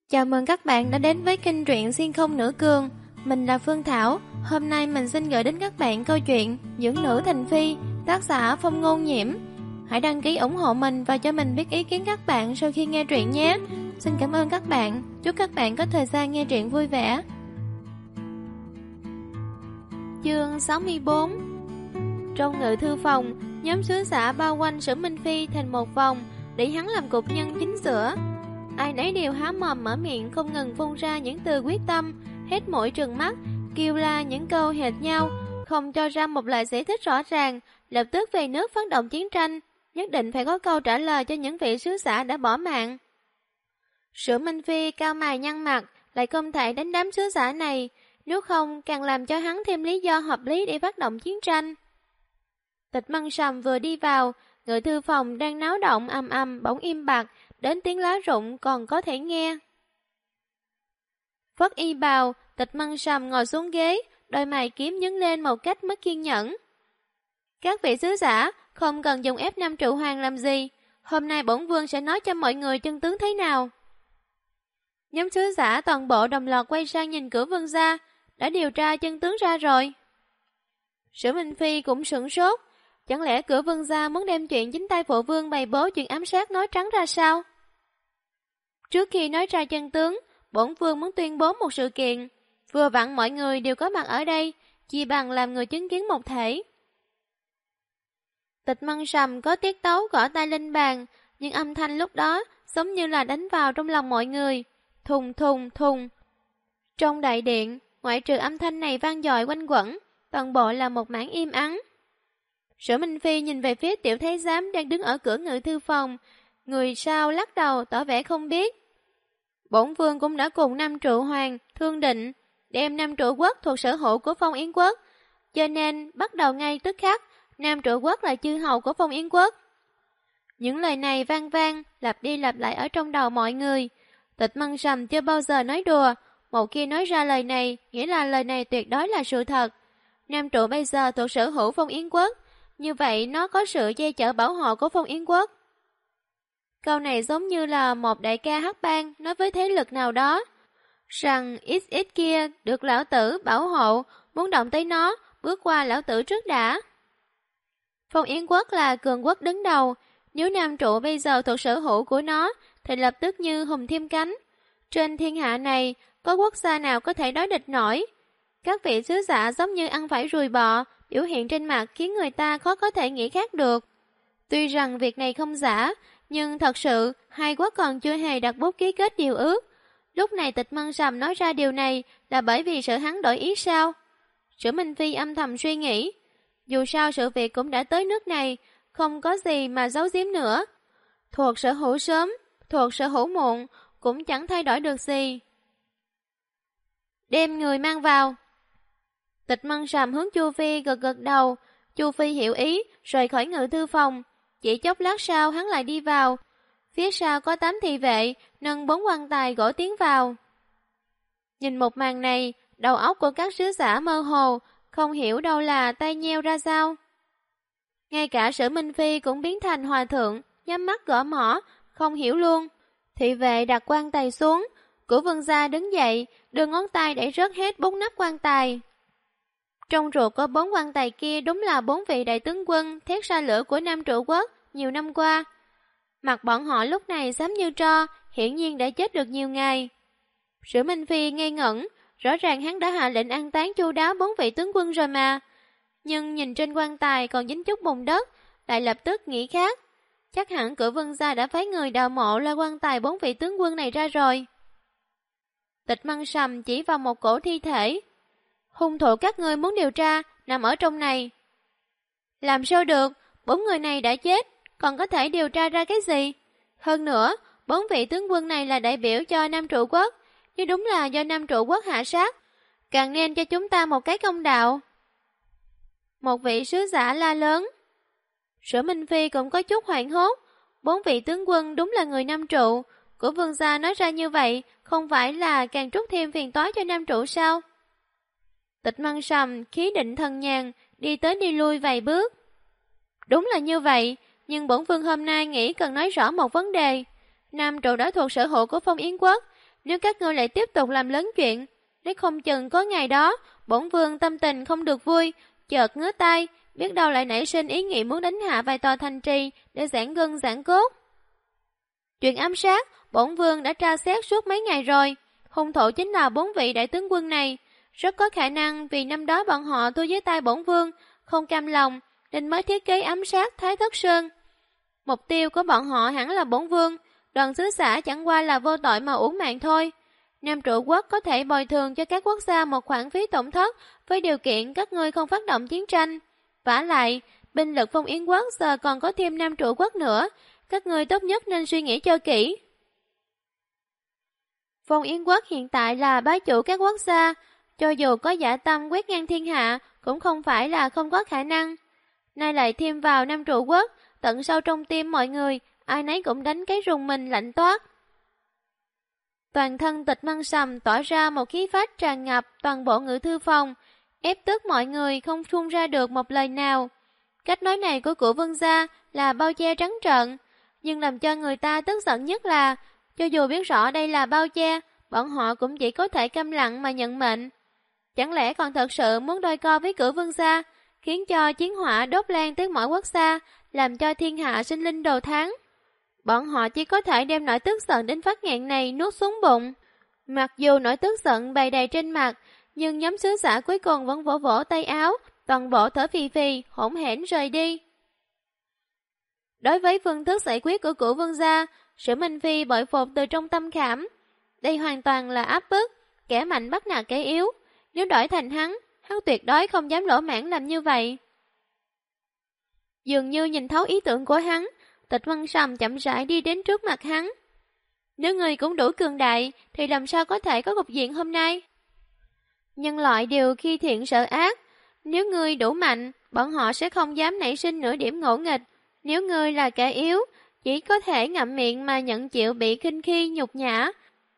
Chào mừng các bạn đã đến với kênh truyện Xuyên Không Nửa Cương. Mình là Phương Thảo. Hôm nay mình xin gửi đến các bạn câu chuyện Dưỡng Nữ Thành Phi, tác giả Phong Ngôn Nhiễm. Hãy đăng ký ủng hộ mình và cho mình biết ý kiến các bạn sau khi nghe truyện nhé. Xin cảm ơn các bạn. Chúc các bạn có thời gian nghe truyện vui vẻ. Chương 64. Trong ngự thư phòng, nhóm sứ giả bao quanh Sử Minh Phi thành một vòng để hắn làm cục nhân chính giữa. Ai nấy đều há mồm mở miệng, không ngừng phun ra những từ quyết tâm, hết mũi trừng mắt, kêu la những câu hệt nhau, không cho ra một lời giải thích rõ ràng. Lập tức về nước phát động chiến tranh, nhất định phải có câu trả lời cho những vị sứ giả đã bỏ mạng. Sử Minh Phi cao mày nhăn mặt, lại không thể đánh đám sứ giả này, nếu không càng làm cho hắn thêm lý do hợp lý để phát động chiến tranh. Tịch Mân Sầm vừa đi vào, ngự thư phòng đang náo động ầm ầm bỗng im bặt, đến tiếng lá rụng còn có thể nghe. Phất y bào, Tịch Mân Sầm ngồi xuống ghế, đôi mày kiếm nhướng lên một cách mất kiên nhẫn. Các vị sứ giả không cần dùng ép Nam Trụ Hoàng làm gì, hôm nay bổn vương sẽ nói cho mọi người chân tướng thế nào. Nhóm sứ giả toàn bộ đồng loạt quay sang nhìn cửa vương gia, đã điều tra chân tướng ra rồi. Sử Minh Phi cũng sửng sốt, chẳng lẽ cửa vương gia muốn đem chuyện chính tay phụ vương bày bố chuyện ám sát nói trắng ra sao? Trước khi nói ra chân tướng, bổn vương muốn tuyên bố một sự kiện, vừa vặn mọi người đều có mặt ở đây, chỉ bằng làm người chứng kiến một thể. Tịch Mân Sầm có tiết tấu gõ tay lên bàn, nhưng âm thanh lúc đó giống như là đánh vào trong lòng mọi người. Thùng thùng thùng. Trong đại điện, ngoại trừ âm thanh này vang dội quanh quẩn, toàn bộ là một mảng im ắng. Sử Minh Phi nhìn về phía tiểu thái giám đang đứng ở cửa ngự thư phòng, người sau lắc đầu tỏ vẻ không biết. Bổn vương cũng đã cùng Nam Trụ Hoàng thương định đem Nam Trụ Quốc thuộc sở hữu của Phong Yến Quốc, cho nên bắt đầu ngay tức khắc Nam Trụ Quốc là chư hầu của Phong Yến Quốc. Những lời này vang vang lặp đi lặp lại ở trong đầu mọi người. Tịch Mân Sầm chưa bao giờ nói đùa, một khi nói ra lời này nghĩa là lời này tuyệt đối là sự thật. Nam Trụ bây giờ thuộc sở hữu Phong Yến Quốc, như vậy nó có sự che chở bảo hộ của Phong Yến Quốc. Câu này giống như là một đại ca hát bang nói với thế lực nào đó, rằng XX kia được lão tử bảo hộ, muốn động tới nó, bước qua lão tử trước đã. Phong Yến Quốc là cường quốc đứng đầu, nếu Nam Trụ bây giờ thuộc sở hữu của nó, thì lập tức như hùng thêm cánh. Trên thiên hạ này, có quốc gia nào có thể đối địch nổi? Các vị sứ giả giống như ăn phải ruồi bọ, biểu hiện trên mặt khiến người ta khó có thể nghĩ khác được. Tuy rằng việc này không giả, nhưng thật sự hai quốc còn chưa hề đặt bút ký kết điều ước. Lúc này Tịch Mân Sầm nói ra điều này là bởi vì sợ hắn đổi ý sao? Sử Minh Phi âm thầm suy nghĩ, dù sao sự việc cũng đã tới nước này, không có gì mà giấu giếm nữa. Thuộc sở hữu sớm, thuộc sở hữu muộn, cũng chẳng thay đổi được gì. Đem người mang vào. Tịch Mân Sầm hướng Chu Phi gật gật đầu, Chu Phi hiểu ý, rời khỏi ngự thư phòng. Chỉ chốc lát sau hắn lại đi vào. Phía sau có 8 thị vệ, nâng 4 quan tài gỗ tiến vào. Nhìn một màn này, đầu óc của các sứ giả mơ hồ, không hiểu đâu là tay nheo ra sao. Ngay cả Sử Minh Phi cũng biến thành hòa thượng, nhắm mắt gõ mỏ, không hiểu luôn. Thị vệ đặt quan tài xuống, của vương gia đứng dậy, đưa ngón tay để rớt hết 4 nắp quan tài. Trong ruột có 4 quan tài kia đúng là 4 vị đại tướng quân thét ra lửa của Nam Trụ Quốc nhiều năm qua. Mặt bọn họ lúc này xám như tro, hiển nhiên đã chết được nhiều ngày. Sử Minh Phi ngây ngẩn, rõ ràng hắn đã hạ lệnh an táng chu đáo 4 vị tướng quân rồi mà. Nhưng nhìn trên quan tài còn dính chút bùn đất, lại lập tức nghĩ khác. Chắc hẳn cửa vương gia đã phái người đào mộ la quan tài 4 vị tướng quân này ra rồi. Tịch Mân Sầm chỉ vào một cổ thi thể. Hung thủ các ngươi muốn điều tra nằm ở trong này. Làm sao được, 4 người này đã chết, còn có thể điều tra ra cái gì? Hơn nữa, 4 vị tướng quân này là đại biểu cho Nam Trụ Quốc, nếu đúng là do Nam Trụ Quốc hạ sát, càng nên cho chúng ta một cái công đạo. Một vị sứ giả la lớn. Sử Minh Phi cũng có chút hoảng hốt, 4 vị tướng quân đúng là người Nam Trụ, của vương gia nói ra như vậy, không phải là càng trút thêm phiền toái cho Nam Trụ sao? Tịch Mân Sầm khí định thần nhàn, đi tới đi lui vài bước. Đúng là như vậy, nhưng bổn vương hôm nay nghĩ cần nói rõ một vấn đề. Nam Trụ đã thuộc sở hữu của Phong Yến Quốc, Nếu các ngươi lại tiếp tục làm lớn chuyện, nếu không chừng có ngày đó, bổn vương tâm tình không được vui, chợt ngứa tay, biết đâu lại nảy sinh ý nghĩ muốn đánh hạ vài tòa thành trì để giãn gân giãn cốt. Chuyện ám sát, bổn vương đã tra xét suốt mấy ngày rồi, hung thủ chính là 4 vị đại tướng quân này, rất có khả năng vì năm đó bọn họ thua dưới tay bổn vương, không cam lòng nên mới thiết kế ám sát Thái Thất Sơn. Mục tiêu của bọn họ hẳn là bổn vương, Đoàn sứ xã chẳng qua là vô tội mà uổng mạng thôi. Nam trụ quốc có thể bồi thường cho các quốc gia một khoản phí tổn thất với điều kiện các ngươi không phát động chiến tranh. Vả lại, binh lực Phong Yến quốc giờ còn có thêm Nam trụ quốc nữa, các ngươi tốt nhất nên suy nghĩ cho kỹ. Phong Yến quốc hiện tại là bá chủ các quốc gia, cho dù có dã tâm quét ngang thiên hạ cũng không phải là không có khả năng. Nay lại thêm vào Nam trụ quốc, tận sâu trong tim mọi người, ai nấy cũng đánh cái rùng mình lạnh toát. Toàn thân Tịch Măng Sầm tỏa ra một khí phách tràn ngập toàn bộ ngự thư phòng, ép tức mọi người không phun ra được một lời nào. Cách nói này của Cửu Vân gia là bao che trắng trợn, nhưng làm cho người ta tức giận nhất là, cho dù biết rõ đây là bao che, bọn họ cũng chỉ có thể câm lặng mà nhận mệnh. Chẳng lẽ còn thật sự muốn đôi co với Cửu Vân gia, khiến cho chiến hỏa đốt lan tới mọi quốc gia, làm cho thiên hạ sinh linh đồ tháng. Bọn họ chỉ có thể đem nỗi tức giận đến phát nghẹn này nuốt xuống bụng. Mặc dù nỗi tức giận bày đầy trên mặt, nhưng nhóm sứ giả cuối cùng vẫn vỗ vỗ tay áo, toàn bộ thở phì phì, hỗn hển rời đi. Đối với phương thức giải quyết của Cửu Vân gia, Sử Minh Phi bội phục từ trong tâm khảm. Đây hoàn toàn là áp bức, kẻ mạnh bắt nạt kẻ yếu. Nếu đổi thành hắn tuyệt đối không dám lỗ mãng làm như vậy. Dường như nhìn thấu ý tưởng của hắn, Tịch Măng Sầm chậm rãi đi đến trước mặt hắn. Nếu người cũng đủ cường đại, thì làm sao có thể có cục diện hôm nay? Nhân loại đều khi thiện sợ ác. Nếu ngươi đủ mạnh, bọn họ sẽ không dám nảy sinh nửa điểm ngỗ nghịch. Nếu ngươi là kẻ yếu, chỉ có thể ngậm miệng mà nhận chịu bị khinh khi nhục nhã.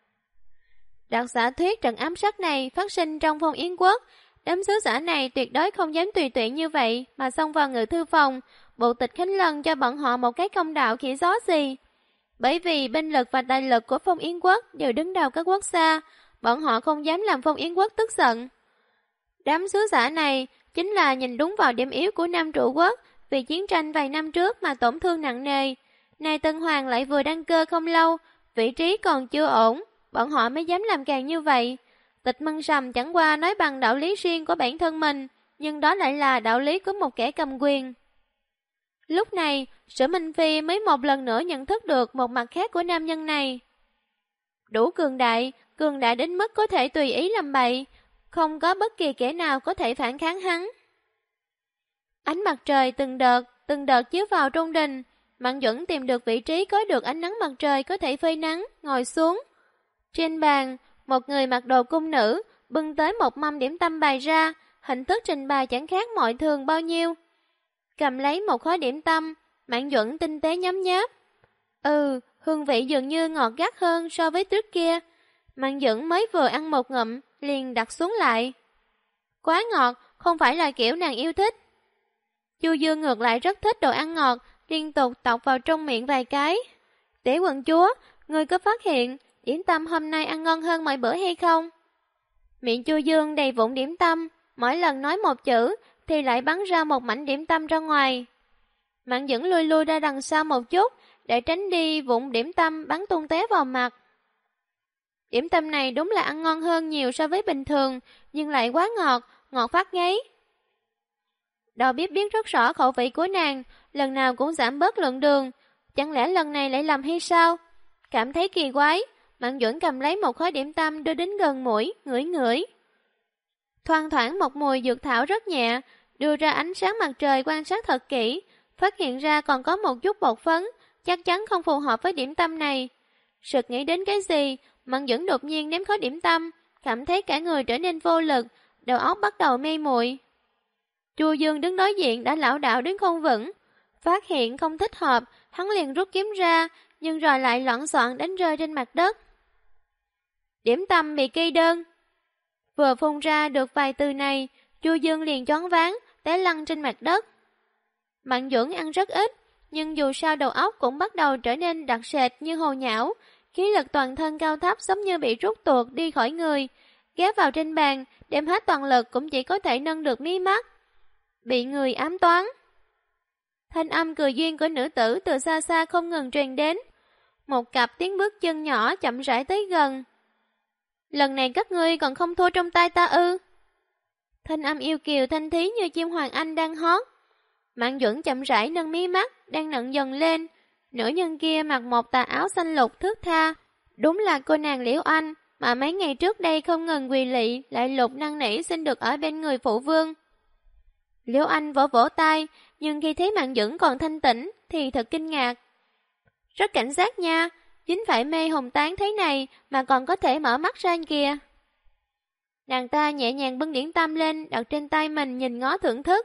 Đặc giả thuyết trận ám sát này phát sinh trong Phong Yến quốc. Đám sứ giả này tuyệt đối không dám tùy tiện như vậy mà xông vào ngự thư phòng, bộ tịch Khánh Lân cho bọn họ một cái công đạo khỉ gió gì. Bởi vì binh lực và tài lực của Phong Yến quốc đều đứng đầu các quốc gia, bọn họ không dám làm Phong Yến quốc tức giận. Đám sứ giả này chính là nhìn đúng vào điểm yếu của Nam trụ quốc, vì chiến tranh vài năm trước mà tổn thương nặng nề. Nay Tân Hoàng lại vừa đăng cơ không lâu, vị trí còn chưa ổn, bọn họ mới dám làm càng như vậy. Tịch Măng Sầm chẳng qua nói bằng đạo lý riêng của bản thân mình, nhưng đó lại là đạo lý của một kẻ cầm quyền. Lúc này, Sử Minh Phi mới một lần nữa nhận thức được một mặt khác của nam nhân này. Đủ cường đại đến mức có thể tùy ý làm bậy, không có bất kỳ kẻ nào có thể phản kháng hắn. Ánh mặt trời từng đợt chiếu vào trong đình, Mạn Duẩn tìm được vị trí có được ánh nắng mặt trời có thể phơi nắng, ngồi xuống. Trên bàn, một người mặc đồ cung nữ, bưng tới một mâm điểm tâm bày ra, hình thức trình bày chẳng khác mọi thường bao nhiêu. Cầm lấy một khối điểm tâm, Mạn Duẩn tinh tế nhấm nháp. Hương vị dường như ngọt gắt hơn so với trước kia. Mạn Duẩn mới vừa ăn một ngụm, liền đặt xuống lại. Quá ngọt, không phải là kiểu nàng yêu thích. Chu Dương ngược lại rất thích đồ ăn ngọt, liên tục tọc vào trong miệng vài cái. Để quận chúa, ngươi có phát hiện điểm tâm hôm nay ăn ngon hơn mọi bữa hay không? Miệng Chu Dương đầy vụn điểm tâm, mỗi lần nói một chữ thì lại bắn ra một mảnh điểm tâm ra ngoài. Mạn Duẩn lui ra đằng sau một chút để tránh đi vụn điểm tâm bắn tung tóe vào mặt. Điểm tâm này đúng là ăn ngon hơn nhiều so với bình thường, nhưng lại quá ngọt phát ngấy. Đầu bếp biết rất rõ khẩu vị của nàng, lần nào cũng giảm bớt lượng đường, chẳng lẽ lần này lại làm hay sao? Cảm thấy kỳ quái, Mạn Duẩn cầm lấy một khối điểm tâm đưa đến gần mũi, ngửi. Thoang thoảng một mùi dược thảo rất nhẹ, đưa ra ánh sáng mặt trời quan sát thật kỹ, phát hiện ra còn có một chút bột phấn, chắc chắn không phù hợp với điểm tâm này. Sực nghĩ đến cái gì, Mạn Duẩn đột nhiên ném khối điểm tâm, cảm thấy cả người trở nên vô lực, đầu óc bắt đầu mê muội. Chu Dương đứng đối diện đã lảo đảo đứng không vững, phát hiện không thích hợp, hắn liền rút kiếm ra, nhưng rồi lại loạn soạn đánh rơi trên mặt đất. Điểm tâm bị kê đơn. Vừa phun ra được vài từ này, Chu Dương liền choáng váng, té lăn trên mặt đất. Mạn Duẩn ăn rất ít, nhưng dù sao đầu óc cũng bắt đầu trở nên đặc sệt như hồ nhão, khí lực toàn thân cao thấp giống như bị rút tuột đi khỏi người, ghé vào trên bàn, đem hết toàn lực cũng chỉ có thể nâng được mí mắt. Bị người ám toán. Thanh âm cười duyên của nữ tử từ xa xa không ngừng truyền đến. Một cặp tiếng bước chân nhỏ chậm rãi tới gần. Lần này các ngươi còn không thua trong tay ta ư? Thanh âm yêu kiều thanh thí như chim hoàng anh đang hót. Mạn Duẩn chậm rãi nâng mí mắt, đang nặng dần lên. Nữ nhân kia mặc một tà áo xanh lục thướt tha. Đúng là cô nàng Liễu Anh, mà mấy ngày trước đây không ngừng quỳ lị, lại lục năn nỉ xin được ở bên người phụ vương. Liễu Anh vỗ vỗ tay, nhưng khi thấy Mạn Duẩn còn thanh tĩnh thì thật kinh ngạc. Rất cảnh giác nha, chính phải mê hồn tán thế này mà còn có thể mở mắt ra kìa. Nàng ta nhẹ nhàng bưng điển tam lên, đặt trên tay mình nhìn ngó thưởng thức.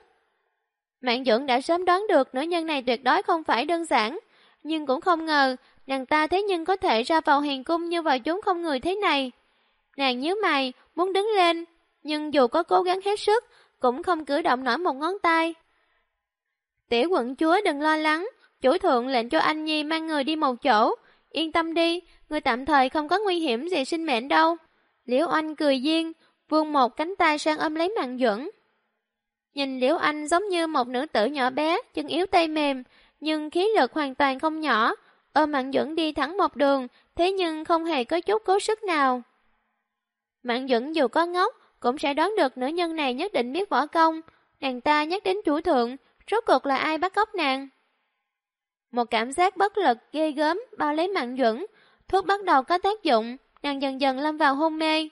Mạn Duẩn đã sớm đoán được nữ nhân này tuyệt đối không phải đơn giản, nhưng cũng không ngờ nàng ta thế nhưng có thể ra vào huyền cung như vào chốn không người thế này. Nàng nhíu mày, muốn đứng lên, nhưng dù có cố gắng hết sức, cũng không cử động nổi một ngón tay. Tiểu quận chúa đừng lo lắng, chủ thượng lệnh cho anh nhi mang người đi một chỗ. Yên tâm đi, người tạm thời không có nguy hiểm gì sinh mệnh đâu. Liễu Anh cười duyên, vươn một cánh tay sang ôm lấy Mạn Duẩn. Nhìn Liễu Anh giống như một nữ tử nhỏ bé, chân yếu tay mềm, nhưng khí lực hoàn toàn không nhỏ. Ôm Mạn Duẩn đi thẳng một đường, thế nhưng không hề có chút cố sức nào. Mạn Duẩn dù có ngốc, cũng sẽ đoán được nữ nhân này nhất định biết võ công. Nàng ta nhắc đến chủ thượng, rốt cuộc là ai bắt cóc nàng? Một cảm giác bất lực ghê gớm bao lấy Mạn Duẩn, thuốc bắt đầu có tác dụng, nàng dần dần lâm vào hôn mê.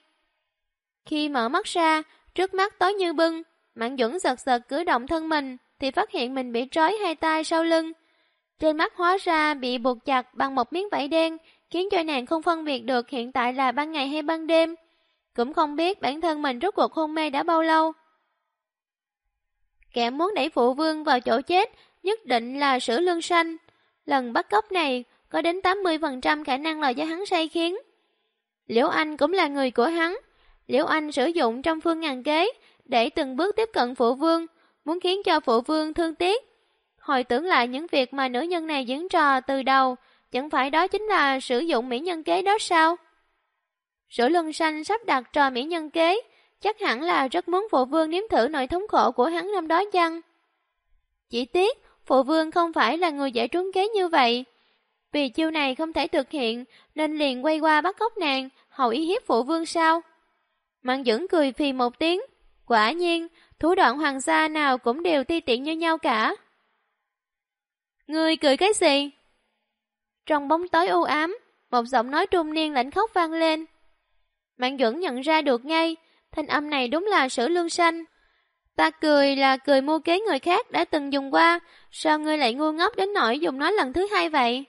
Khi mở mắt ra, trước mắt tối như bưng, Mạn Duẩn giật giật cử động thân mình thì phát hiện mình bị trói hai tay sau lưng. Trên mắt hóa ra bị buộc chặt bằng một miếng vải đen, khiến cho nàng không phân biệt được hiện tại là ban ngày hay ban đêm. Cũng không biết bản thân mình rốt cuộc hôn mê đã bao lâu. Kẻ muốn đẩy phụ vương vào chỗ chết nhất định là Sử Lương Sanh. Lần bắt cóc này có đến 80% khả năng là do hắn sai khiến. Liễu Anh cũng là người của hắn. Liễu Anh sử dụng trong phương ngàn kế để từng bước tiếp cận phụ vương, muốn khiến cho phụ vương thương tiếc. Hồi tưởng lại những việc mà nữ nhân này diễn trò từ đầu, chẳng phải đó chính là sử dụng mỹ nhân kế đó sao? Sử Lương Sanh sắp đặt trò mỹ nhân kế, chắc hẳn là rất muốn phụ vương nếm thử nỗi thống khổ của hắn năm đó chăng? Chỉ tiếc, phụ vương không phải là người dễ trúng kế như vậy. Vì chiêu này không thể thực hiện, nên liền quay qua bắt cóc nàng, hầu ý hiếp phụ vương sao? Mạn Duẩn cười phì một tiếng, quả nhiên, thủ đoạn hoàng gia nào cũng đều ti tiện như nhau cả. Ngươi cười cái gì? Trong bóng tối u ám, một giọng nói trung niên lạnh khóc vang lên. Mạn Duẩn nhận ra được ngay, thanh âm này đúng là Sử Lương Sanh. Ta cười là cười mưu kế người khác đã từng dùng qua, sao ngươi lại ngu ngốc đến nỗi dùng nó lần thứ hai vậy?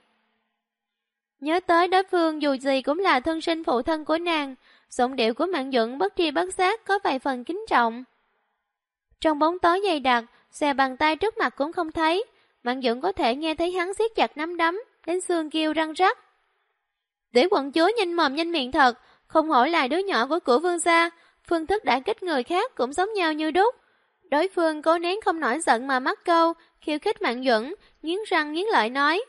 Nhớ tới đối phương dù gì cũng là thân sinh phụ thân của nàng, giọng điệu của Mạn Duẩn bất tri bất giác có vài phần kính trọng. Trong bóng tối dày đặc, xòe bàn tay trước mặt cũng không thấy, Mạn Duẩn có thể nghe thấy hắn siết chặt nắm đấm, đến xương kêu răng rắc. Để quận chúa nhanh mồm nhanh miệng thật, không hổ là đứa nhỏ của cửu vương gia, phương thức đả kích người khác cũng giống nhau như đúc. Đối phương cố nén không nổi giận mà mắc câu, khiêu khích Mạn Duẩn, nghiến răng nghiến lợi nói.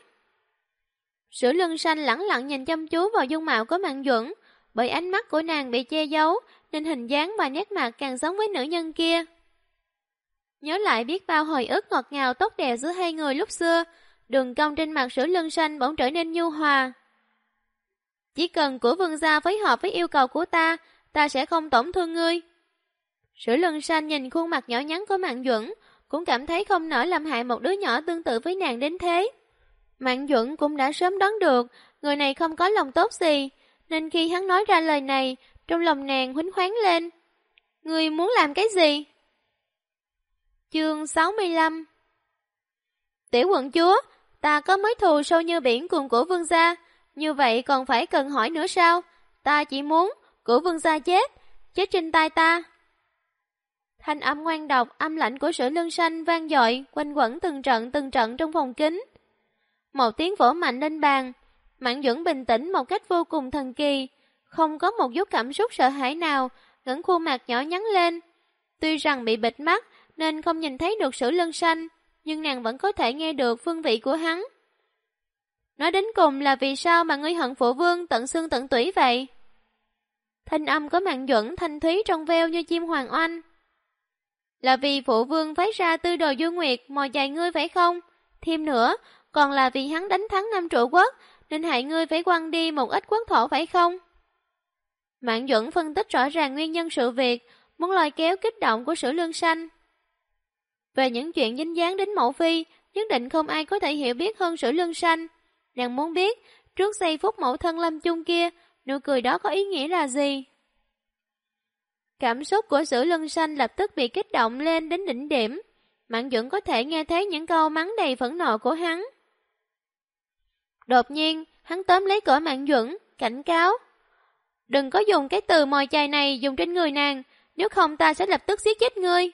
Sử Lương Sanh lẳng lặng nhìn chăm chú vào dung mạo của Mạn Duẩn, bởi ánh mắt của nàng bị che giấu, nên hình dáng và nét mặt càng giống với nữ nhân kia. Nhớ lại biết bao hồi ức ngọt ngào tốt đẹp giữa hai người lúc xưa, đường cong trên mặt Sử Lương Sanh bỗng trở nên nhu hòa. Chỉ cần của vương gia phối hợp với yêu cầu của ta, ta sẽ không tổn thương ngươi. Sử Lương Sanh nhìn khuôn mặt nhỏ nhắn của Mạn Duẩn, cũng cảm thấy không nỡ làm hại một đứa nhỏ tương tự với nàng đến thế. Mạn Duẩn cũng đã sớm đoán được, người này không có lòng tốt gì, nên khi hắn nói ra lời này, trong lòng nàng huýnh khoáng lên. Ngươi muốn làm cái gì? Chương 65. Tiểu quận chúa, ta có mối thù sâu như biển cùng của vương gia, như vậy còn phải cần hỏi nữa sao? Ta chỉ muốn của vương gia chết trên tay ta. Thanh âm ngoan độc, âm lạnh của Sử Lương Sanh vang dội, quanh quẩn từng trận trong phòng kính. Một tiếng vỗ mạnh lên bàn, Mạn Duẩn bình tĩnh một cách vô cùng thần kỳ, không có một chút cảm xúc sợ hãi nào, ngẩng khuôn mặt nhỏ nhắn lên. Tuy rằng bị bịt mắt nên không nhìn thấy được Sử Lương Sanh, nhưng nàng vẫn có thể nghe được phương vị của hắn. Nói đến cùng là vì sao mà ngươi hận phụ vương tận xương tận tủy vậy? Thanh âm có Mạn Duẩn thanh thúy trong veo như chim hoàng oanh. Là vì phụ vương phái ra Tư Đồ Du Nguyệt mò chài ngươi phải không? Thêm nữa, còn là vì hắn đánh thắng Nam Trụ Quốc, nên hại ngươi phải quăng đi một ít quốc thổ phải không? Mạn Duẩn phân tích rõ ràng nguyên nhân sự việc, muốn lôi kéo kích động của Sử Lương Sanh. Về những chuyện dính dáng đến mẫu phi, nhất định không ai có thể hiểu biết hơn Sử Lương Sanh. Nàng muốn biết, trước giây phút mẫu thân lâm chung kia, nụ cười đó có ý nghĩa là gì? Cảm xúc của Sử Lương Sanh lập tức bị kích động lên đến đỉnh điểm. Mạn Duẩn có thể nghe thấy những câu mắng đầy phẫn nộ của hắn. Đột nhiên, hắn tóm lấy cổ Mạn Duẩn, cảnh cáo. Đừng có dùng cái từ mồi chài này dùng trên người nàng, nếu không ta sẽ lập tức giết chết ngươi.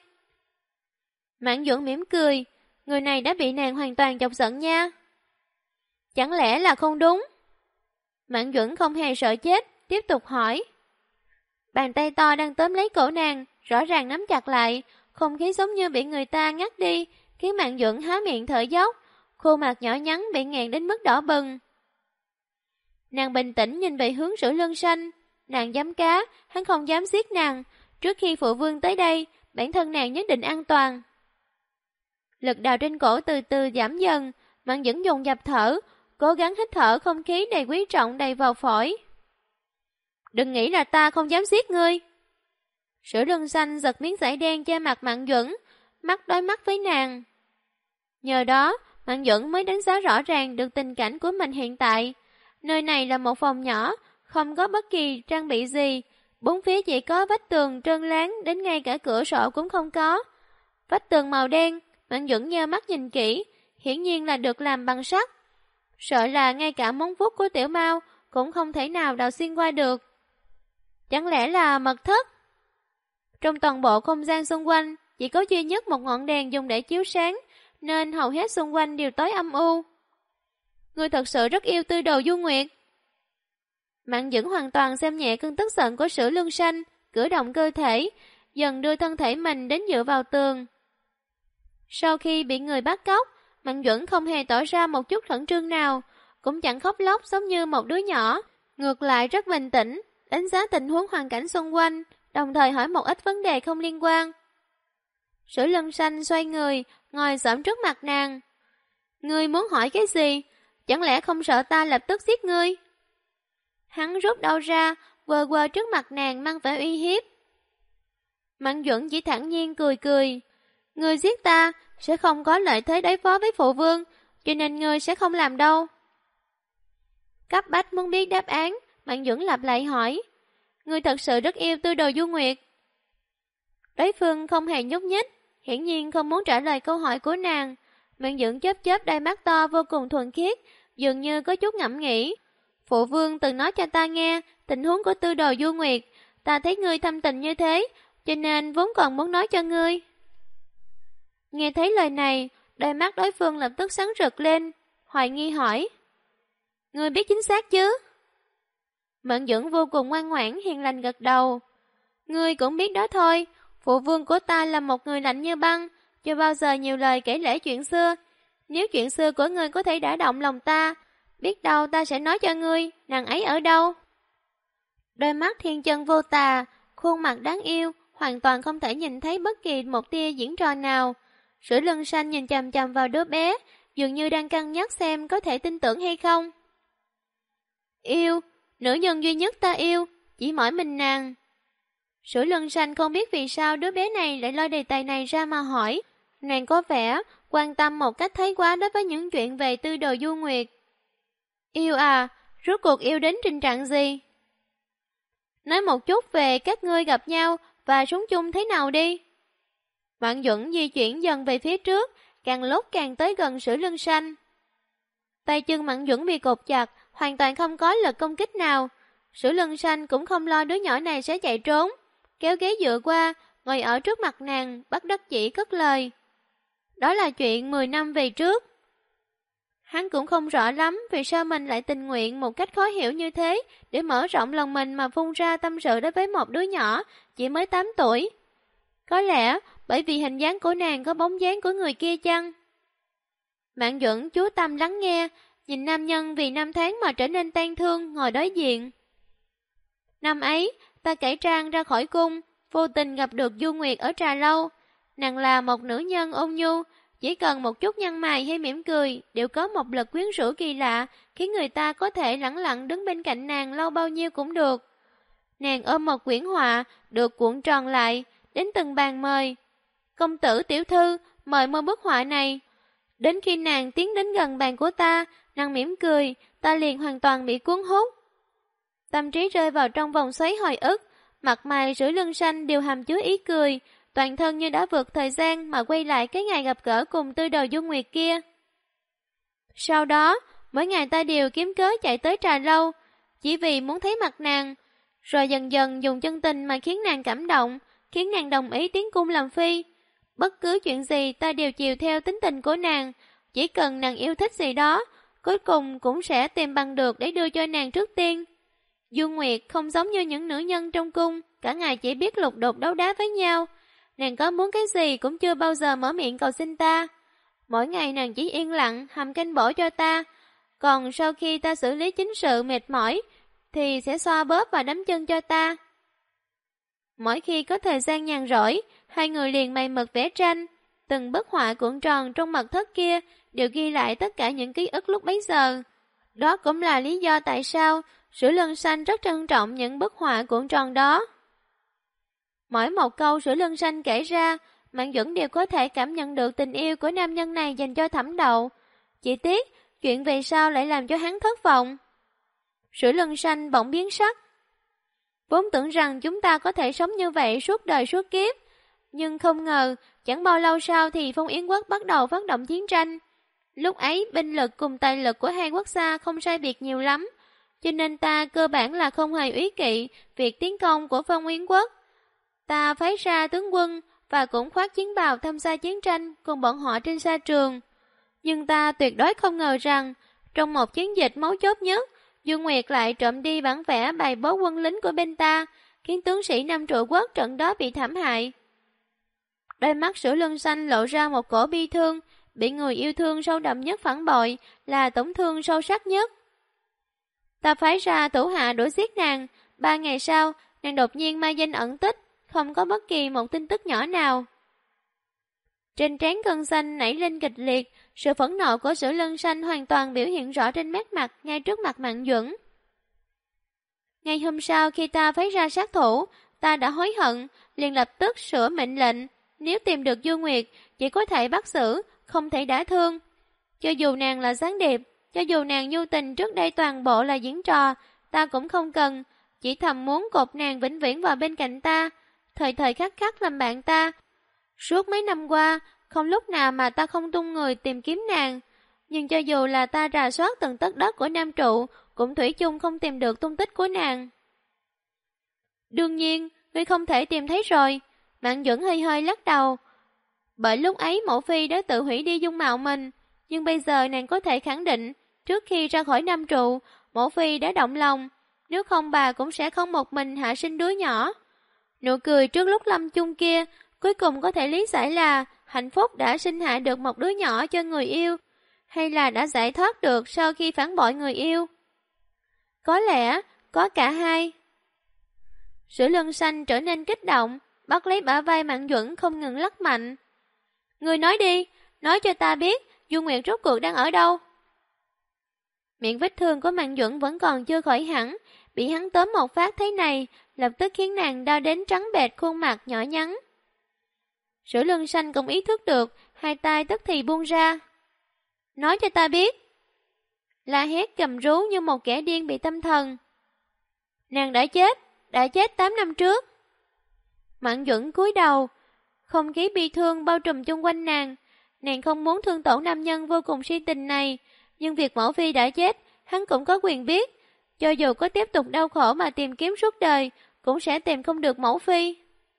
Mạn Duẩn mỉm cười, người này đã bị nàng hoàn toàn chọc giận nha. Chẳng lẽ là không đúng? Mạn Duẩn không hề sợ chết, tiếp tục hỏi. Bàn tay to đang tóm lấy cổ nàng, rõ ràng nắm chặt lại, không khí giống như bị người ta ngắt đi, khiến Mạn Duẩn há miệng thở dốc, khuôn mặt nhỏ nhắn bị nghẹn đến mức đỏ bừng. Nàng bình tĩnh nhìn về hướng Sử Lương Sanh, nàng dám cá, hắn không dám giết nàng, trước khi phụ vương tới đây, bản thân nàng nhất định an toàn. Lực đào trên cổ từ từ giảm dần, Mạn Duẩn dùng dập thở, cố gắng hít thở không khí đầy quý trọng đầy vào phổi. Đừng nghĩ là ta không dám giết ngươi. Sử Lương Sanh giật miếng vải đen che mặt Mạn Duẩn, mắt đối mắt với nàng. Nhờ đó, Mạn Duẩn mới đánh giá rõ ràng được tình cảnh của mình hiện tại. Nơi này là một phòng nhỏ, không có bất kỳ trang bị gì, bốn phía chỉ có vách tường trơn láng, đến ngay cả cửa sổ cũng không có. Vách tường màu đen, Mạn Duẩn nheo mắt nhìn kỹ, hiển nhiên là được làm bằng sắt. Sợ là ngay cả móng vuốt của Tiểu Mao cũng không thể nào đào xuyên qua được. Chẳng lẽ là mật thất? Trong toàn bộ không gian xung quanh, chỉ có duy nhất một ngọn đèn dùng để chiếu sáng, nên hầu hết xung quanh đều tối âm u. Ngươi thật sự rất yêu Tư Đồ Du Nguyệt. Mạn Duẩn hoàn toàn xem nhẹ cơn tức giận của Sử Lương Sanh, cử động cơ thể, dần đưa thân thể mình đến dựa vào tường. Sau khi bị người bắt cóc, Mạn Duẩn không hề tỏ ra một chút khẩn trương nào, cũng chẳng khóc lóc giống như một đứa nhỏ, ngược lại rất bình tĩnh, đánh giá tình huống hoàn cảnh xung quanh, đồng thời hỏi một ít vấn đề không liên quan. Sử Lương Sanh xoay người, ngồi xổm trước mặt nàng. Ngươi muốn hỏi cái gì? Chẳng lẽ không sợ ta lập tức giết ngươi? Hắn rút đâu ra, quơ quơ trước mặt nàng mang vẻ uy hiếp. Mạn Duẩn chỉ thản nhiên cười cười. Ngươi giết ta sẽ không có lợi thế đối phó với phụ vương, cho nên ngươi sẽ không làm đâu. Cấp bách muốn biết đáp án, Mạn Duẩn lặp lại hỏi. Ngươi thật sự rất yêu Tư Đồ Du Nguyệt. Đối phương không hề nhúc nhích, hiển nhiên không muốn trả lời câu hỏi của nàng. Mạn Duẩn chớp chớp đôi mắt to vô cùng thuần khiết, dường như có chút ngẫm nghĩ. Phụ vương từng nói cho ta nghe tình huống của Tư Đồ Du Nguyệt, ta thấy ngươi thâm tình như thế, cho nên vốn còn muốn nói cho ngươi. Nghe thấy lời này, đôi mắt đối phương lập tức sáng rực lên, hoài nghi hỏi. Ngươi biết chính xác chứ? Mạn Duẩn vô cùng ngoan ngoãn hiền lành gật đầu. Ngươi cũng biết đó thôi, phụ vương của ta là một người lạnh như băng, chưa bao giờ nhiều lời kể lể chuyện xưa. Nếu chuyện xưa của ngươi có thể đả động lòng ta, biết đâu ta sẽ nói cho ngươi, nàng ấy ở đâu. Đôi mắt thiên chân vô tà, khuôn mặt đáng yêu, hoàn toàn không thể nhìn thấy bất kỳ một tia diễn trò nào. Sử Lương Sanh nhìn chằm chằm vào đứa bé, dường như đang cân nhắc xem có thể tin tưởng hay không. Yêu, nữ nhân duy nhất ta yêu, chỉ mỗi mình nàng. Sử Lương Sanh không biết vì sao đứa bé này lại lôi đề tài này ra mà hỏi. Nàng có vẻ quan tâm một cách thái quá đối với những chuyện về Tư Đồ Du Nguyệt. Yêu à, rốt cuộc yêu đến trình trạng gì? Nói một chút về các ngươi gặp nhau và sống chung thế nào đi. Mạn Duẩn di chuyển dần về phía trước, càng lúc càng tới gần Sử Lương Sanh. Tay chân Mạn Duẩn bị cột chặt, hoàn toàn không có lực công kích nào. Sử Lương Sanh cũng không lo đứa nhỏ này sẽ chạy trốn, kéo ghế dựa qua, ngồi ở trước mặt nàng, bất đắc dĩ cất lời. Đó là chuyện 10 năm về trước. Hắn cũng không rõ lắm vì sao mình lại tình nguyện một cách khó hiểu như thế để mở rộng lòng mình mà phun ra tâm sự đối với một đứa nhỏ chỉ mới 8 tuổi. Có lẽ bởi vì hình dáng của nàng có bóng dáng của người kia chăng? Mạn Duẩn chú tâm lắng nghe, nhìn nam nhân vì năm tháng mà trở nên tang thương ngồi đối diện. Năm ấy, ta cải trang ra khỏi cung, vô tình gặp được Du Nguyệt ở trà lâu. Nàng là một nữ nhân ôn nhu, chỉ cần một chút nhăn mày hay mỉm cười đều có một lực quyến rũ kỳ lạ, khiến người ta có thể lẳng lặng đứng bên cạnh nàng lâu bao nhiêu cũng được. Nàng ôm một quyển họa, được cuộn tròn lại, đến từng bàn mời. Công tử tiểu thư, mời mua bức họa này. Đến khi nàng tiến đến gần bàn của ta, nàng mỉm cười, ta liền hoàn toàn bị cuốn hút. Tâm trí rơi vào trong vòng xoáy hồi ức, mặt mày rưỡi lưng xanh đều hàm chứa ý cười, toàn thân như đã vượt thời gian mà quay lại cái ngày gặp gỡ cùng tư đầu Du Nguyệt kia. Sau đó, mỗi ngày ta đều kiếm cớ chạy tới trà lâu, chỉ vì muốn thấy mặt nàng, rồi dần dần dùng chân tình mà khiến nàng cảm động, khiến nàng đồng ý tiến cung làm phi. Bất cứ chuyện gì ta đều chiều theo tính tình của nàng, chỉ cần nàng yêu thích gì đó, cuối cùng cũng sẽ tìm bằng được để đưa cho nàng trước tiên. Du Nguyệt không giống như những nữ nhân trong cung, cả ngày chỉ biết lục đục đấu đá với nhau. Nàng có muốn cái gì cũng chưa bao giờ mở miệng cầu xin ta. Mỗi ngày nàng chỉ yên lặng hầm canh bổ cho ta, còn sau khi ta xử lý chính sự mệt mỏi thì sẽ xoa bóp và đấm chân cho ta. Mỗi khi có thời gian nhàn rỗi, hai người liền mày mực vẽ tranh. Từng bức họa cuộn tròn trong mật thất kia đều ghi lại tất cả những ký ức lúc bấy giờ. Đó cũng là lý do tại sao Sữa Lân Xanh rất trân trọng những bức họa cuộn tròn đó. Mỗi một câu Sữa Lân Xanh kể ra, Mạn Duẩn đều có thể cảm nhận được tình yêu của nam nhân này dành cho Thẩm Đậu. Chỉ tiếc, chuyện về sau lại làm cho hắn thất vọng. Sữa Lân Xanh bỗng biến sắc. Vốn tưởng rằng chúng ta có thể sống như vậy suốt đời suốt kiếp, nhưng không ngờ, chẳng bao lâu sau thì Phong Yến quốc bắt đầu phát động chiến tranh. Lúc ấy, binh lực cùng tài lực của hai quốc gia không sai biệt nhiều lắm, cho nên ta cơ bản là không hề úy kỵ việc tiến công của Phong Yến quốc. Ta phái ra tướng quân và cũng khoác chiến bào tham gia chiến tranh cùng bọn họ trên sa trường. Nhưng ta tuyệt đối không ngờ rằng, trong một chiến dịch mấu chốt nhất, Du Nguyệt lại trộm đi bản vẽ bài bố quân lính của bên ta, khiến tướng sĩ Nam Trụ quốc trận đó bị thảm hại. Đôi mắt Sữa Lân Xanh lộ ra một cổ bi thương, bị người yêu thương sâu đậm nhất phản bội là tổn thương sâu sắc nhất. Ta phái ra thủ hạ đuổi giết nàng, 3 ngày sau, nàng đột nhiên mai danh ẩn tích, không có bất kỳ một tin tức nhỏ nào. Trên trán cơn xanh nảy lên kịch liệt, sự phẫn nộ của Sữa Lân Xanh hoàn toàn biểu hiện rõ trên nét mặt ngay trước mặt Mạn Duẩn. Ngày hôm sau khi ta phái ra sát thủ, ta đã hối hận, liền lập tức sửa mệnh lệnh, nếu tìm được Du Nguyệt, chỉ có thể bắt xử, không thể đả thương. Cho dù nàng là gián điệp, cho dù nàng nhu tình trước đây toàn bộ là diễn trò, ta cũng không cần, chỉ thầm muốn cột nàng vĩnh viễn vào bên cạnh ta, thời thời khắc khắc làm bạn ta. Suốt mấy năm qua, không lúc nào mà ta không tung người tìm kiếm nàng, nhưng cho dù là ta rà soát từng tấc đất của Nam Trụ, cũng thủy chung không tìm được tung tích của nàng. Đương nhiên, ngươi không thể tìm thấy rồi, Mạn Duẩn hơi hơi lắc đầu. Bởi lúc ấy mẫu phi đã tự hủy đi dung mạo mình, nhưng bây giờ nàng có thể khẳng định, trước khi ra khỏi Nam Trụ, mẫu phi đã động lòng, nếu không bà cũng sẽ không một mình hạ sinh đứa nhỏ. Nụ cười trước lúc lâm chung kia, cuối cùng có thể lý giải là hạnh phúc đã sinh hạ được một đứa nhỏ cho người yêu, hay là đã giải thoát được sau khi phản bội người yêu. Có lẽ, có cả hai. Sữa Lân Xanh trở nên kích động, bắt lấy bả vai Mạn Duẩn không ngừng lắc mạnh. Ngươi nói đi, nói cho ta biết, Du Nguyệt rốt cuộc đang ở đâu? Miệng vết thương của Mạn Duẩn vẫn còn chưa khỏi hẳn, bị hắn tóm một phát thế này, lập tức khiến nàng đau đến trắng bệch khuôn mặt nhỏ nhắn. Sữa Lân Xanh cũng ý thức được, hai tay tức thì buông ra. Nói cho ta biết. La hét gầm rú như một kẻ điên bị tâm thần. Nàng đã chết 8 năm trước. Mạn Duẩn cúi đầu, không khí bi thương bao trùm chung quanh nàng. Nàng không muốn thương tổn nam nhân vô cùng si tình này, nhưng việc mẫu phi đã chết, hắn cũng có quyền biết. Cho dù có tiếp tục đau khổ mà tìm kiếm suốt đời, cũng sẽ tìm không được mẫu phi.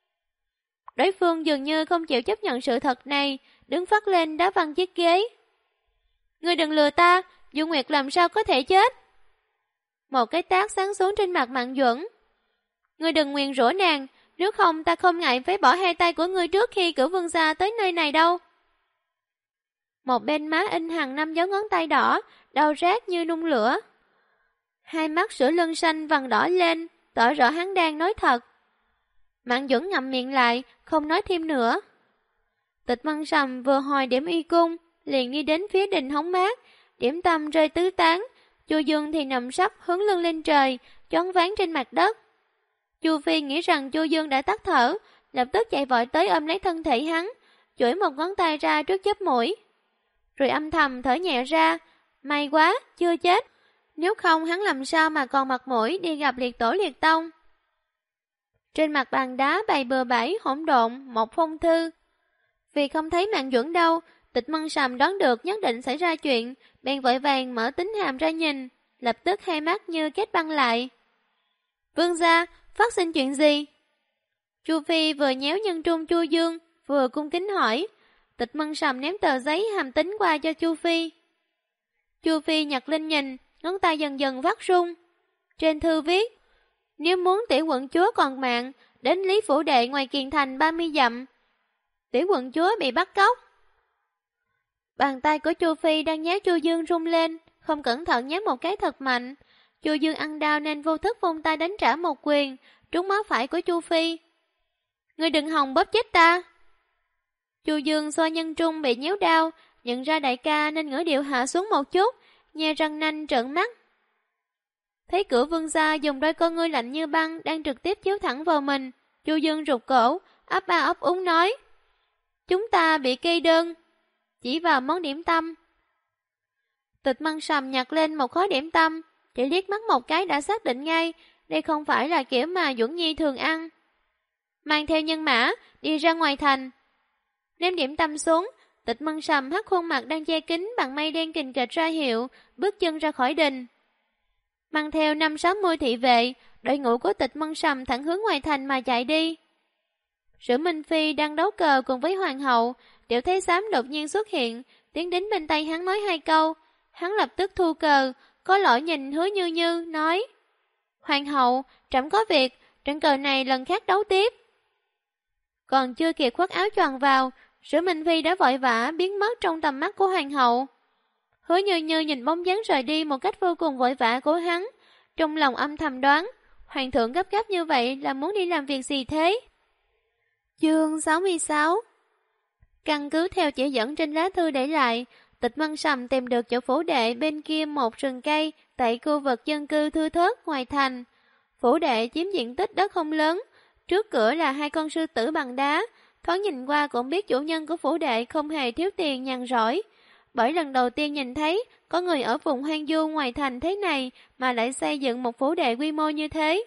Đối phương dường như không chịu chấp nhận sự thật này, đứng phát lên đá văng chiếc ghế. Ngươi đừng lừa ta, Du Nguyệt làm sao có thể chết? Một cái tát sáng xuống trên mặt Mạn Duẩn. Ngươi đừng nguyền rủa nàng, nếu không ta không ngại phế bỏ hai tay của ngươi trước khi cử vương gia tới nơi này đâu. Một bên má in hằn 5 dấu ngón tay đỏ, đau rát như nung lửa. Hai mắt sữa lưng xanh vằn đỏ lên, tỏ rõ hắn đang nói thật. Mạn Duẩn ngậm miệng lại, không nói thêm nữa. Tịch Mân Sầm vừa hồi điểm y cung, liền đi đến phía đình hóng mát, điểm tâm rơi tứ tán. Chu Dương thì nằm sấp hướng lưng lên trời, choáng váng trên mặt đất. Chu Phi nghĩ rằng Chu Dương đã tắt thở, lập tức chạy vội tới ôm lấy thân thể hắn, chổi một ngón tay ra trước chóp mũi. Rồi âm thầm thở nhẹ ra, may quá, chưa chết. Nếu không hắn làm sao mà còn mặt mũi đi gặp liệt tổ liệt tông. Trên mặt bàn đá bày bừa bãi hỗn độn một phong thư. Vì không thấy Mạn Duẩn đâu, Tịch Mân Sầm đoán được nhất định xảy ra chuyện, bèn vội vàng mở tín hàm ra nhìn, lập tức hai mắt như kết băng lại. Vương gia, phát sinh chuyện gì? Chu Phi vừa nhéo nhân trung Chu Dương, vừa cung kính hỏi. Tịch Mân Sầm ném tờ giấy hàm tín qua cho Chu Phi. Chu Phi nhặt lên nhìn, ngón tay dần dần phát run. Trên thư viết, nếu muốn tiểu quận chúa còn mạng, đến Lý Phủ Đệ ngoài Kiền Thành 30 dặm. Tiểu quận chúa bị bắt cóc. Bàn tay của Chu Phi đang nhéo Chu Dương rung lên, không cẩn thận nhéo một cái thật mạnh. Chu Dương ăn đau nên vô thức vung tay đánh trả một quyền, trúng máu phải của Chu Phi. Ngươi đừng hòng bóp chết ta. Chu Dương xoa nhân trung bị nhéo đau, nhận ra đại ca nên ngửa điệu hạ xuống một chút, nhe răng nanh trợn mắt. Thấy cửa vương gia dùng đôi con ngươi lạnh như băng đang trực tiếp chiếu thẳng vào mình, Chu Dương rụt cổ, ấp ba ấp úng nói. Chúng ta bị kê đơn, chỉ vào món điểm tâm. Tịch Mân Sầm nhặt lên một khối điểm tâm, chỉ liếc mắt một cái đã xác định ngay, đây không phải là kiểu mà Duẩn Nhi thường ăn. Mang theo nhân mã, đi ra ngoài thành. Ném điểm tâm xuống, Tịch Mân Sầm hất khuôn mặt đang che kín bằng mây đen kình kịch ra hiệu, bước chân ra khỏi đình. Mang theo 50-60 thị vệ, đội ngũ của Tịch Mân Sầm thẳng hướng ngoài thành mà chạy đi. Sử Minh Phi đang đấu cờ cùng với hoàng hậu, Tiểu Thái Giám đột nhiên xuất hiện, tiến đến bên tay hắn nói 2 câu. Hắn lập tức thu cờ, có lỗi nhìn Hứa Như Như, nói. Hoàng hậu, trẫm có việc, trận cờ này lần khác đấu tiếp. Còn chưa kịp khoác áo choàng vào, Sử Minh Phi đã vội vã biến mất trong tầm mắt của hoàng hậu. Hứa Như Như nhìn bóng dáng rời đi một cách vô cùng vội vã của hắn, trong lòng âm thầm đoán, hoàng thượng gấp gáp như vậy là muốn đi làm việc gì thế? Chương 66. Căn cứ theo chỉ dẫn trên lá thư để lại, Tịch Mân Sầm tìm được chỗ phủ đệ bên kia một rừng cây tại khu vực dân cư thưa thớt ngoài thành. Phủ đệ chiếm diện tích đất không lớn, trước cửa là 2 con sư tử bằng đá, thoáng nhìn qua cũng biết chủ nhân của phủ đệ không hề thiếu tiền nhàn rỗi. Bởi lần đầu tiên nhìn thấy có người ở vùng hoang vu ngoài thành thế này mà lại xây dựng một phủ đệ quy mô như thế.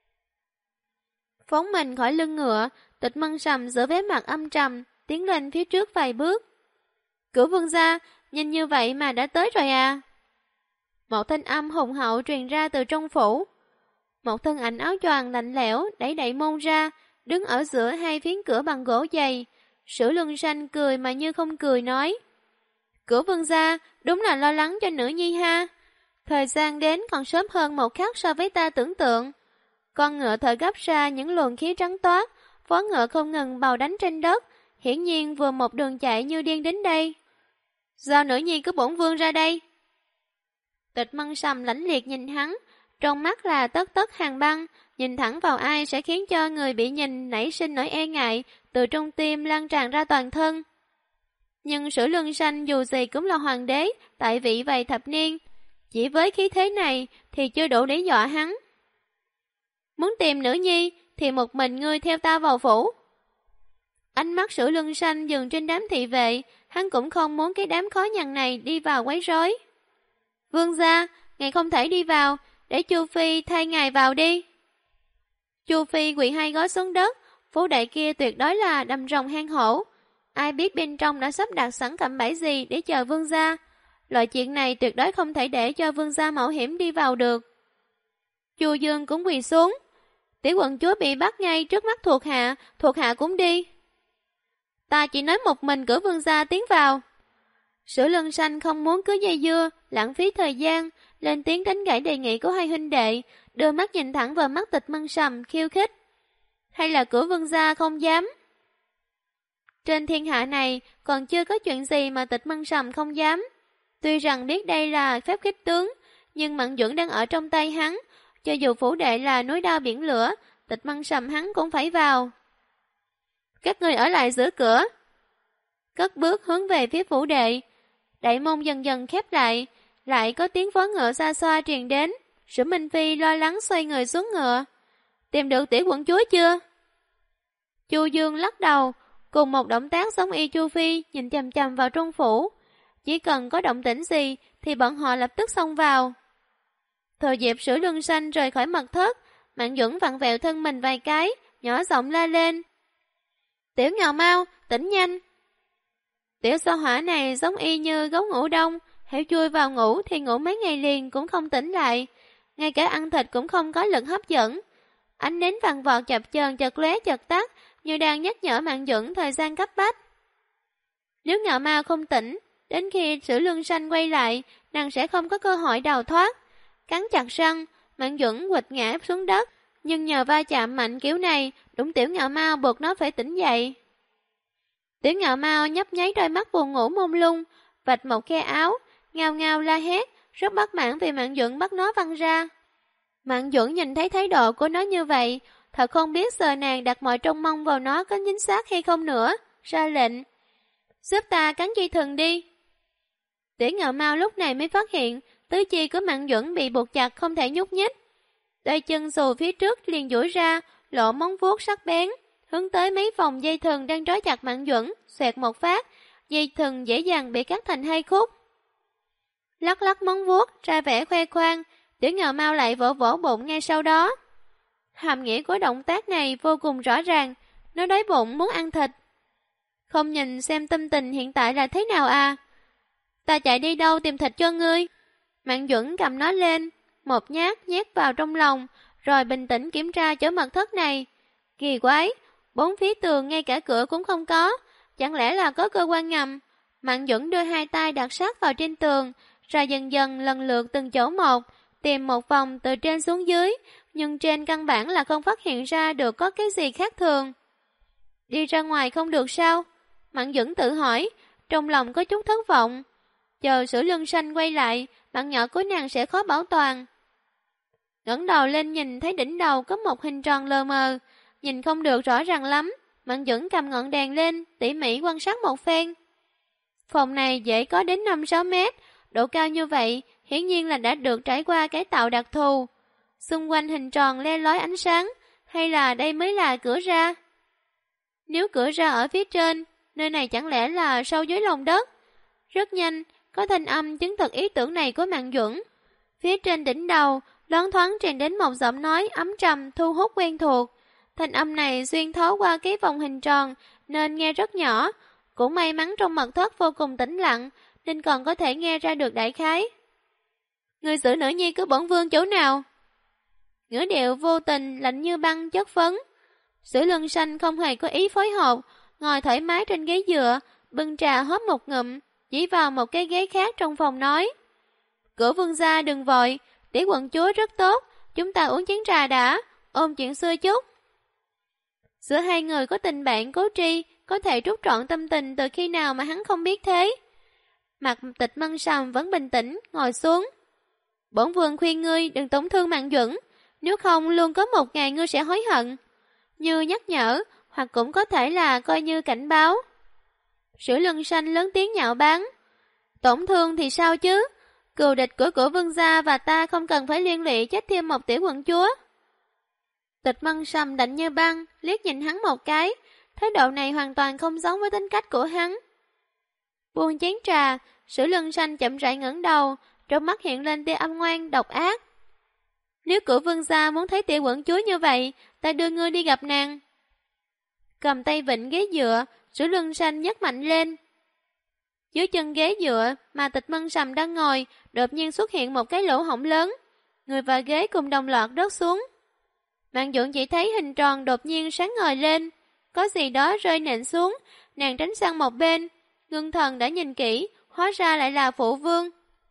Phóng mình khỏi lưng ngựa, Tịch Mân Sầm giữ vẻ mặt âm trầm, tiến lên phía trước vài bước. Cửu vương gia, nhìn như vậy mà đã tới rồi à? Một thanh âm hùng hậu truyền ra từ trong phủ. Một thân ảnh áo choàng lạnh lẽo đẩy đẩy môn ra, đứng ở giữa 2 phiến cửa bằng gỗ dày. Sử Luân Xanh cười mà như không cười nói. Cửu vương gia, đúng là lo lắng cho nữ nhi ha. Thời gian đến còn sớm hơn một khắc so với ta tưởng tượng. Con ngựa thở gấp ra những luồng khí trắng toát, vó ngựa không ngừng bào đánh trên đất, hiển nhiên vừa một đường chạy như điên đến đây. Giao nữ nhi của bổn vương ra đây. Tịch Mân Sầm lãnh liệt nhìn hắn, trong mắt là tất tất hàng băng, nhìn thẳng vào ai sẽ khiến cho người bị nhìn nảy sinh nỗi e ngại, từ trong tim lan tràn ra toàn thân. Nhưng Sử Luân Xanh dù gì cũng là hoàng đế, tại vị vài thập niên, chỉ với khí thế này thì chưa đủ để dọa hắn. Muốn tìm nữ nhi thì một mình ngươi theo ta vào phủ. Ánh mắt Sử Luân Xanh dừng trên đám thị vệ, hắn cũng không muốn cái đám khó nhằn này đi vào quấy rối. Vương gia, ngài không thể đi vào, để Chu Phi thay ngài vào đi. Chu Phi quỳ 2 gối xuống đất, phủ đệ kia tuyệt đối là đầm rồng hang hổ. Ai biết bên trong đã sắp đặt sẵn cạm bẫy gì để chờ vương gia. Loại chuyện này tuyệt đối không thể để cho vương gia mạo hiểm đi vào được. Chu Dương cũng quỳ xuống. Tiểu quận chúa bị bắt ngay trước mắt thuộc hạ cũng đi. Ta chỉ nói một mình cử vương gia tiến vào. Sử Luân Xanh không muốn cứ dây dưa, lãng phí thời gian, lên tiếng đánh gãy đề nghị của 2 huynh đệ, đưa mắt nhìn thẳng vào mắt Tịch Mân Sầm khiêu khích. Hay là cử vương gia không dám? Trên thiên hạ này còn chưa có chuyện gì mà Tịch Mân Sầm không dám. Tuy rằng biết đây là phép khích tướng, nhưng Mạn Duẩn đang ở trong tay hắn, cho dù phủ đệ là núi đao biển lửa, Tịch Mân Sầm hắn cũng phải vào. Các ngươi ở lại giữa cửa. Cất bước hướng về phía phủ đệ. Đại môn dần dần khép lại có tiếng vó ngựa xa xoa truyền đến. Sử Minh Phi lo lắng xoay người xuống ngựa. Tìm được tiểu quận chúa chưa? Chu Dương lắc đầu, cùng một động tác giống y Chu Phi nhìn chằm chằm vào trong phủ. Chỉ cần có động tĩnh gì thì bọn họ lập tức xông vào. Thừa dịp Sử Luân Xanh rời khỏi mật thất, Mạn Duẩn vặn vẹo thân mình vài cái, nhỏ giọng la lên. Tiểu Ngào Mau, tỉnh nhanh. Tiểu Xoa Hỏa này giống y như gấu ngủ đông, hễ chui vào ngủ thì ngủ mấy ngày liền cũng không tỉnh lại, ngay cả ăn thịt cũng không có lực hấp dẫn. Ánh nến vàng vọt chập chờn chợt lóe chợt tắt, như đang nhắc nhở Mạn Duẩn thời gian cấp bách. Nếu Ngạo Mao không tỉnh, đến khi Sử Luân Xanh quay lại, nàng sẽ không có cơ hội đào thoát. Cắn chặt răng, Mạn Duẩn quỵt ngã xuống đất, nhưng nhờ va chạm mạnh kiểu này, đúng Tiểu Ngạo Mao buộc nó phải tỉnh dậy. Tiểu Ngạo Mao nhấp nháy đôi mắt buồn ngủ mông lung, vạch một khe áo, ngao ngao la hét, rất bất mãn vì Mạn Duẩn bắt nó văng ra. Mạn Duẩn nhìn thấy thái độ của nó như vậy, thật không biết giờ nàng đặt mọi trông mong vào nó có chính xác hay không nữa, ra lệnh. Giúp ta cắn dây thừng đi. Tiểu Ngạo Mao lúc này mới phát hiện, tứ chi của Mạn Duẩn bị buộc chặt không thể nhúc nhích. Đôi chân xù phía trước liền duỗi ra, lộ móng vuốt sắc bén, hướng tới mấy vòng dây thừng đang trói chặt Mạn Duẩn, xoẹt một phát, dây thừng dễ dàng bị cắt thành hai khúc. Lắc lắc móng vuốt, ra vẻ khoe khoang, Tiểu Ngạo Mao lại vỗ vỗ bụng ngay sau đó. Hàm nghĩa của động tác này vô cùng rõ ràng, nó đói bụng muốn ăn thịt. Không nhìn xem tâm tình hiện tại là thế nào à? Ta chạy đi đâu tìm thịt cho ngươi? Mạn Duẩn cầm nó lên, một nhát nhét vào trong lòng, rồi bình tĩnh kiểm tra chỗ mật thất này. Kỳ quái, bốn phía tường ngay cả cửa cũng không có, chẳng lẽ là có cơ quan ngầm? Mạn Duẩn đưa hai tay đặt sát vào trên tường, rồi dần dần lần lượt từng chỗ một, tìm một vòng từ trên xuống dưới, nhưng trên căn bản là không phát hiện ra được có cái gì khác thường. Đi ra ngoài không được sao? Mạn Duẩn tự hỏi, trong lòng có chút thất vọng. Chờ Sử Luân Xanh quay lại, bạn nhỏ của nàng sẽ khó bảo toàn. Ngẩng đầu lên nhìn thấy đỉnh đầu có một hình tròn lờ mờ, nhìn không được rõ ràng lắm. Mạn Duẩn cầm ngọn đèn lên, tỉ mỉ quan sát một phen. Phòng này dễ có đến 5-6 mét, độ cao như vậy, hiển nhiên là đã được trải qua cải tạo đặc thù. Xung quanh hình tròn le lói ánh sáng, hay là đây mới là cửa ra? Nếu cửa ra ở phía trên, nơi này chẳng lẽ là sâu dưới lòng đất? Rất nhanh, có thanh âm chứng thực ý tưởng này của Mạn Duẩn. Phía trên đỉnh đầu, loáng thoáng truyền đến một giọng nói ấm trầm thu hút quen thuộc. Thanh âm này xuyên thấu qua cái vòng hình tròn nên nghe rất nhỏ. Cũng may mắn trong mật thất vô cùng tĩnh lặng nên còn có thể nghe ra được đại khái. Người xử nữ nhi của bổn vương chỗ nào? Ngữ điệu vô tình lạnh như băng chất phấn. Sử Luân Xanh không hề có ý phối hợp, ngồi thoải mái trên ghế dựa, bưng trà hớp một ngụm, chỉ vào một cái ghế khác trong phòng nói. Cửa vương gia đừng vội, tiểu quận chúa rất tốt, chúng ta uống chén trà đã, ôm chuyện xưa chút. Giữa hai người có tình bạn cố tri, có thể trút trọn tâm tình từ khi nào mà hắn không biết thế. Mặt Tịch Mân Sầm vẫn bình tĩnh, ngồi xuống. Bổn vương khuyên ngươi đừng tổn thương Mạn Duẩn, nếu không luôn có một ngày ngươi sẽ hối hận. Như nhắc nhở, hoặc cũng có thể là coi như cảnh báo. Sử Luân Xanh lớn tiếng nhạo báng. Tổn thương thì sao chứ? Cừu địch của vương gia và ta không cần phải liên lụy chết thêm một tiểu quận chúa. Tịch Mân Sầm lạnh như băng, liếc nhìn hắn một cái. Thái độ này hoàn toàn không giống với tính cách của hắn. Buông chén trà, Sử Luân Xanh chậm rãi ngẩng đầu, trong mắt hiện lên tia âm ngoan độc ác. Nếu của vương gia muốn thấy tiểu quận chúa như vậy, ta đưa ngươi đi gặp nàng. Cầm tay vịnh ghế dựa, Sử Luân Xanh nhấc mạnh lên. Dưới chân ghế dựa mà Tịch Mân Sầm đang ngồi, đột nhiên xuất hiện một cái lỗ hổng lớn. Người và ghế cùng đồng loạt rớt xuống. Mạn Duẩn chỉ thấy hình tròn đột nhiên sáng ngời lên, có gì đó rơi nện xuống, nàng tránh sang một bên. Ngưng thần đã nhìn kỹ, hóa ra lại là phụ vương.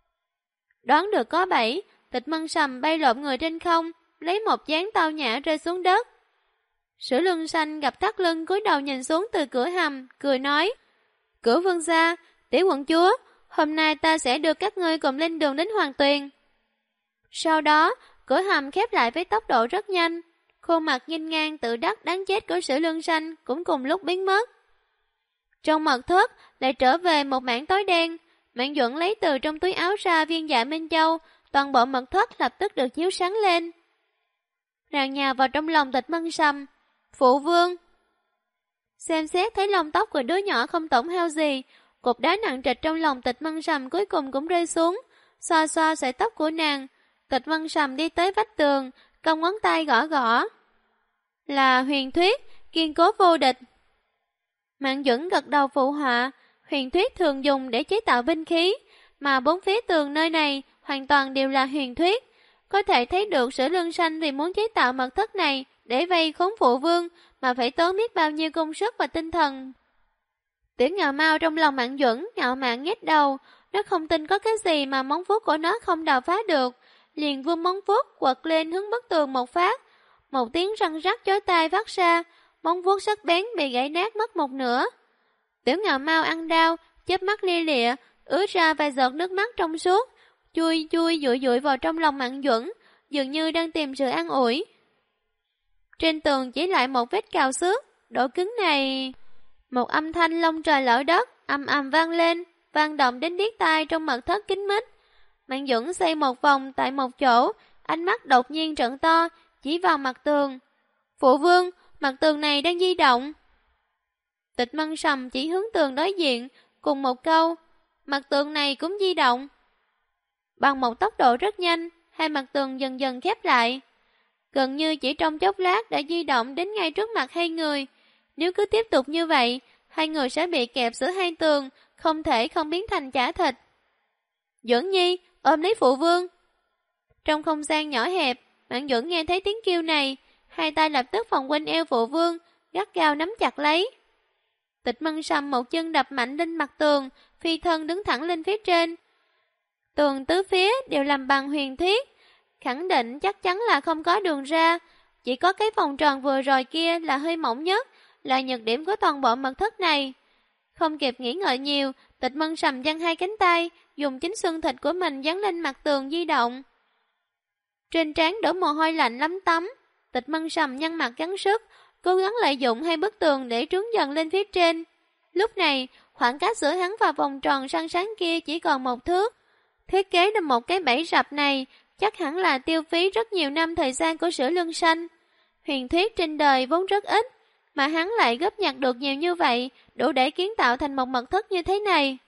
Đoán được có bẫy, Tịch Mân Sầm bay lộn người trên không, lấy một dáng tao nhã rơi xuống đất. Sử Lương Xanh gặp thắt lưng cúi đầu nhìn xuống từ cửa hầm, cười nói: Cửa vương gia, tiểu quận chúa, hôm nay ta sẽ đưa các ngươi cùng lên đường đến Hoàng Tuyền. Sau đó, cửa hầm khép lại với tốc độ rất nhanh. Khuôn mặt nghênh ngang tự đắc đáng chết của Sử Lương Xanh cũng cùng lúc biến mất. Trong mật thất lại trở về một mảng tối đen. Mạn Duẩn lấy từ trong túi áo ra viên dạ Minh Châu, toàn bộ mật thất lập tức được chiếu sáng lên. Nàng nhào vào trong lòng Tịch Mân Sâm. Phụ vương! Xem xét thấy lông tóc của đứa nhỏ không tổn hao gì, cục đá nặng trịch trong lòng Tịch Mân Sâm cuối cùng cũng rơi xuống, xoa xoa sợi tóc của nàng. Tịch Mân Sâm đi tới vách tường, cong ngón tay gõ gõ. Là huyền thuyết, kiên cố vô địch. Mạn Duẩn gật đầu phụ họa. Huyền thuyết thường dùng để chế tạo binh khí, mà bốn phía tường nơi này hoàn toàn đều là huyền thuyết. Có thể thấy được Sử Lương Xanh vì muốn chế tạo mật thất này để vây khốn phụ vương mà phải tốn biết bao nhiêu công sức và tinh thần. Tiểu Ngạo Mao trong lòng Mạn Duẩn ngạo mạn nhếch đầu, nó không tin có cái gì mà móng vuốt của nó không đào phá được, liền vươn móng vuốt quật lên hướng bức tường một phát. Một tiếng răng rắc chói tai phát ra, móng vuốt sắc bén bị gãy nát mất một nửa. Tiểu Ngạo Mao ăn đau, chớp mắt lia lịa, ứa ra vài giọt nước mắt trong suốt, chui dụi dụi vào trong lòng Mạn Duẩn, dường như đang tìm sự an ủi. Trên tường chỉ lại một vết cào xước, độ cứng này. Một âm thanh lông trời lở đất ầm ầm vang lên, vang động đến điếc tai trong mật thất kín mít. Mạn Duẩn xoay một vòng tại một chỗ, ánh mắt đột nhiên trợn to, chỉ vào mặt tường. Phụ vương, mặt tường này đang di động. Tịch Mân Sâm chỉ hướng tường đối diện, cùng một câu, mặt tường này cũng di động. Bằng một tốc độ rất nhanh, hai mặt tường dần dần khép lại. Gần như chỉ trong chốc lát đã di động đến ngay trước mặt hai người. Nếu cứ tiếp tục như vậy, hai người sẽ bị kẹp giữa hai tường, không thể không biến thành chả thịt. Duẩn Nhi, ôm lấy phụ vương. Trong không gian nhỏ hẹp, Mạn Duẩn nghe thấy tiếng kêu này, hai tay lập tức vòng quanh eo phụ vương, gắt gao nắm chặt lấy. Tịch Mân Sâm một chân đập mạnh lên mặt tường, phi thân đứng thẳng lên phía trên. Tường tứ phía đều làm bằng huyền thiết, khẳng định chắc chắn là không có đường ra, chỉ có cái vòng tròn vừa rồi kia là hơi mỏng nhất, là nhược điểm của toàn bộ mật thất này. Không kịp nghĩ ngợi nhiều, Tịch Mân Sâm giăng hai cánh tay, dùng chính xương thịt của mình dán lên mặt tường di động. Trên trán đổ mồ hôi lạnh lắm tấm, Tịch Mân Sâm nhăn mặt gắng sức, cố gắng lợi dụng hai bức tường để trướng dần lên phía trên. Lúc này, khoảng cách giữa hắn và vòng tròn săn sáng kia chỉ còn một thước. Thiết kế ra một cái bẫy rập này chắc hẳn là tiêu phí rất nhiều năm thời gian của Sử Lương Xanh. Huyền thuyết trên đời vốn rất ít, mà hắn lại góp nhặt được nhiều như vậy, đủ để kiến tạo thành một mật thất như thế này.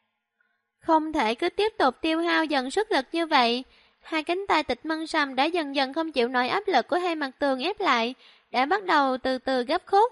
Không thể cứ tiếp tục tiêu hao dần sức lực như vậy. Hai cánh tay Tịch Mân Sâm đã dần dần không chịu nổi áp lực của hai mặt tường ép lại, đã bắt đầu từ từ gấp khúc.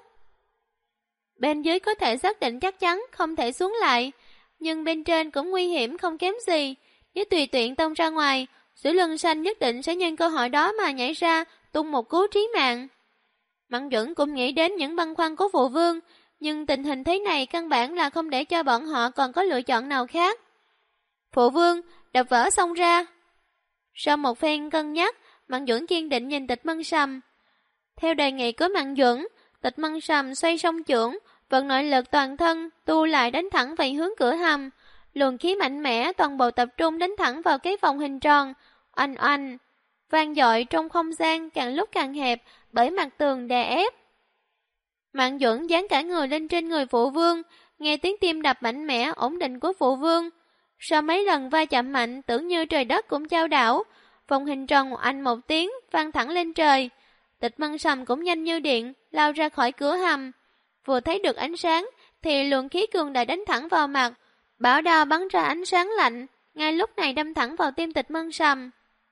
Bên dưới có thể xác định chắc chắn không thể xuống lại, nhưng bên trên cũng nguy hiểm không kém gì. Nếu tùy tiện tông ra ngoài, Sử Lương Xanh nhất định sẽ nhân cơ hội đó mà nhảy ra, tung một cú trí mạng. Mạn Duẩn cũng nghĩ đến những băn khoăn của phụ vương, nhưng tình hình thế này căn bản là không để cho bọn họ còn có lựa chọn nào khác. Phụ vương, đập vỡ xong ra. Sau một phen cân nhắc, Mạn Duẩn kiên định nhìn Tịch Mân Sâm. Theo đề nghị của Mạn Duẩn, Tịch Mân Sâm xoay song chưởng, vận nội lực toàn thân, tu lại đánh thẳng về hướng cửa hầm. Luồng khí mạnh mẽ toàn bộ tập trung đánh thẳng vào cái vòng hình tròn, oanh oanh, vang dội trong không gian càng lúc càng hẹp bởi mặt tường đè ép. Mạn Duẩn dán cả người lên trên người phụ vương, nghe tiếng tim đập mạnh mẽ ổn định của phụ vương. Sau mấy lần va chạm mạnh tưởng như trời đất cũng chao đảo, vòng hình tròn oanh một tiếng vang thẳng lên trời. Tịch Mân Sâm cũng nhanh như điện lao ra khỏi cửa hầm. Vừa thấy được ánh sáng thì luồng khí cường đại đánh thẳng vào mặt, bảo đao bắn ra ánh sáng lạnh, ngay lúc này đâm thẳng vào tim Tịch Mân Sâm.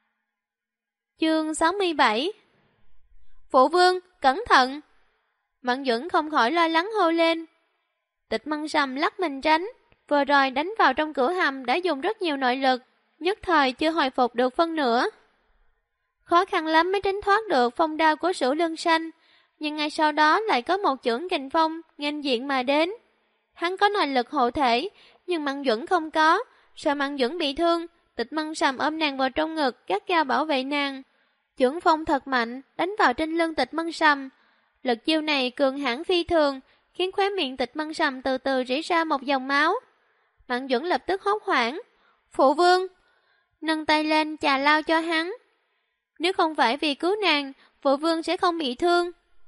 Chương 67. Phụ vương, cẩn thận! Mạn Duẩn không khỏi lo lắng hô lên. Tịch Mân Sâm lắc mình tránh, vừa rồi đánh vào trong cửa hầm đã dùng rất nhiều nội lực, nhất thời chưa hồi phục được phân nửa. Khó khăn lắm mới tránh thoát được phong đao của Sử Lương Xanh, nhưng ngay sau đó lại có một chưởng kình phong nghênh diện mà đến. Hắn có nội lực hộ thể, nhưng Mạn Duẩn không có, sợ Mạn Duẩn bị thương, Tịch Mân Sâm ôm nàng vào trong ngực, gắt gao bảo vệ nàng. Chưởng phong thật mạnh, đánh vào trên lưng Tịch Mân Sâm. Lực chiêu này cường hãn phi thường, khiến khóe miệng Tịch Mân Sầm từ từ rỉ ra một dòng máu. Mạn Duẩn lập tức hốt hoảng. Phụ vương! Nâng tay lên chà lao cho hắn. Nếu không phải vì cứu nàng, phụ vương sẽ không bị thương.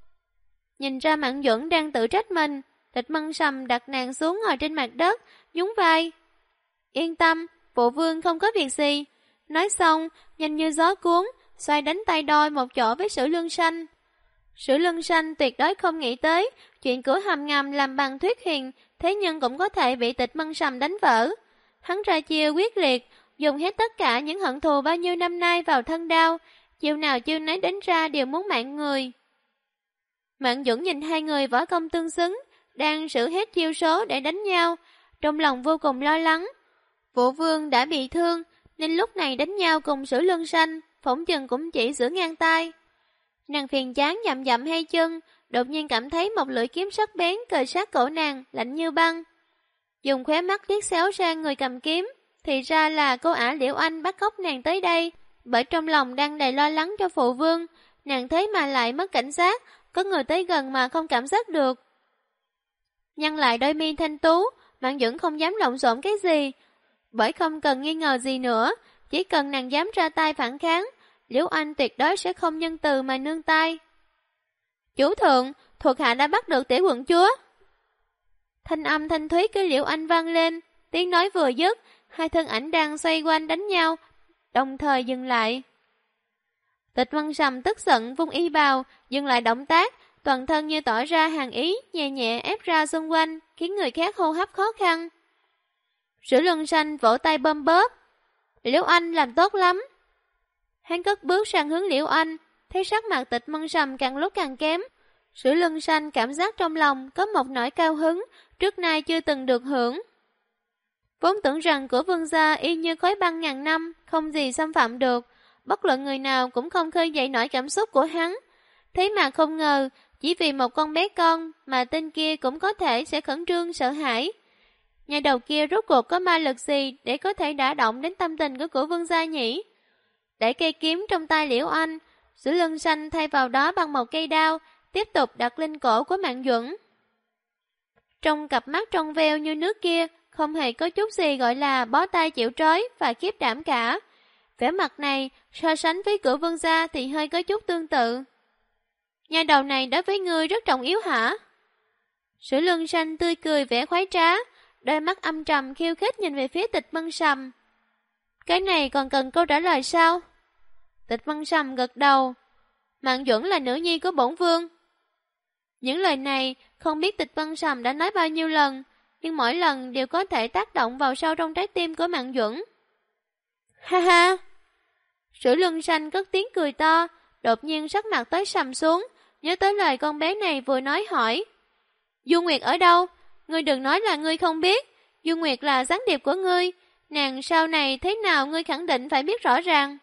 Nhìn ra Mạn Duẩn đang tự trách mình, Tịch Mân Sầm đặt nàng xuống ngồi trên mặt đất, nhún vai. Yên tâm, phụ vương không có việc gì. Nói xong, nhanh như gió cuốn, xoay đánh tay đôi một chỗ với Sử Lương Xanh. Sử Lương Xanh tuyệt đối không nghĩ tới, chuyện của Hàm Ngầm làm bằng thuyết hiền, thế nhưng cũng có thể bị Tịch Mân Sầm đánh vỡ. Hắn ra chiêu quyết liệt, dùng hết tất cả những hận thù bao nhiêu năm nay vào thân đao, chiêu nào chiêu nấy đánh ra đều muốn mạng người. Mạn Duẩn nhìn hai người võ công tương xứng, đang sử hết chiêu số để đánh nhau, trong lòng vô cùng lo lắng. Vũ vương đã bị thương, nên lúc này đánh nhau cùng Sử Lương Xanh, phỏng chừng cũng chỉ giữa ngang tay. Nàng phiền chán dậm dậm hai chân, đột nhiên cảm thấy một lưỡi kiếm sắc bén kề sát cổ nàng, lạnh như băng. Dùng khóe mắt liếc xéo sang người cầm kiếm, thì ra là cô ả Liễu Anh bắt cóc nàng tới đây, bởi trong lòng đang đầy lo lắng cho phụ vương, nàng thấy mà lại mất cảnh giác, có người tới gần mà không cảm giác được. Nhăn lại đôi mi thanh tú, Mạn Duẩn không dám lộn xộn cái gì, bởi không cần nghi ngờ gì nữa, chỉ cần nàng dám ra tay phản kháng, Liễu Anh tuyệt đối sẽ không nhân từ mà nương tay. Chủ thượng, thuộc hạ đã bắt được tiểu quận chúa. Thanh âm thanh thúy của Liễu Anh vang lên, tiếng nói vừa dứt, hai thân ảnh đang xoay quanh đánh nhau, đồng thời dừng lại. Tịch Mân Sầm tức giận vung y bào, dừng lại động tác, toàn thân như tỏ ra hàn ý, nhẹ nhẹ ép ra xung quanh, khiến người khác hô hấp khó khăn. Sử Lương Xanh vỗ tay bơm bóp. Liễu Anh làm tốt lắm. Hắn cất bước sang hướng Liễu Anh, thấy sắc mặt Tịch Mân Sầm càng lúc càng kém. Sử Lương Xanh cảm giác trong lòng có một nỗi cao hứng, trước nay chưa từng được hưởng. Vốn tưởng rằng của vương gia y như khói băng ngàn năm, không gì xâm phạm được, bất luận người nào cũng không khơi dậy nổi cảm xúc của hắn. Thế mà không ngờ, chỉ vì một con bé con mà tên kia cũng có thể sẽ khẩn trương sợ hãi. Nhà đầu kia rốt cuộc có ma lực gì để có thể đả động đến tâm tình của cổ vương gia nhỉ? Để cây kiếm trong tay Liễu Anh, Sử Lương Xanh thay vào đó bằng một cây đao, tiếp tục đặt lên cổ của Mạn Duẩn. Trong cặp mắt trong veo như nước kia, không hề có chút gì gọi là bó tay chịu trói và khiếp đảm cả. Vẻ mặt này, so sánh với cửa vương gia thì hơi có chút tương tự. Nhà đầu này đối với ngươi rất trọng yếu hả? Sử Lương Xanh tươi cười vẻ khoái trá, đôi mắt âm trầm khiêu khích nhìn về phía Tịch Mân Sầm. Cái này còn cần câu trả lời sao? Tịch Mân Sầm gật đầu. Mạn Duẩn là nữ nhi của bổn vương. Những lời này không biết Tịch Mân Sầm đã nói bao nhiêu lần, nhưng mỗi lần đều có thể tác động vào sâu trong trái tim của Mạn Duẩn. Ha ha! Sử Lương Xanh cất tiếng cười to, đột nhiên sắc mặt tối sầm xuống, nhớ tới lời con bé này vừa nói hỏi. Du Nguyệt ở đâu? Ngươi đừng nói là ngươi không biết. Du Nguyệt là gián điệp của ngươi, nàng sau này thế nào ngươi khẳng định phải biết rõ ràng.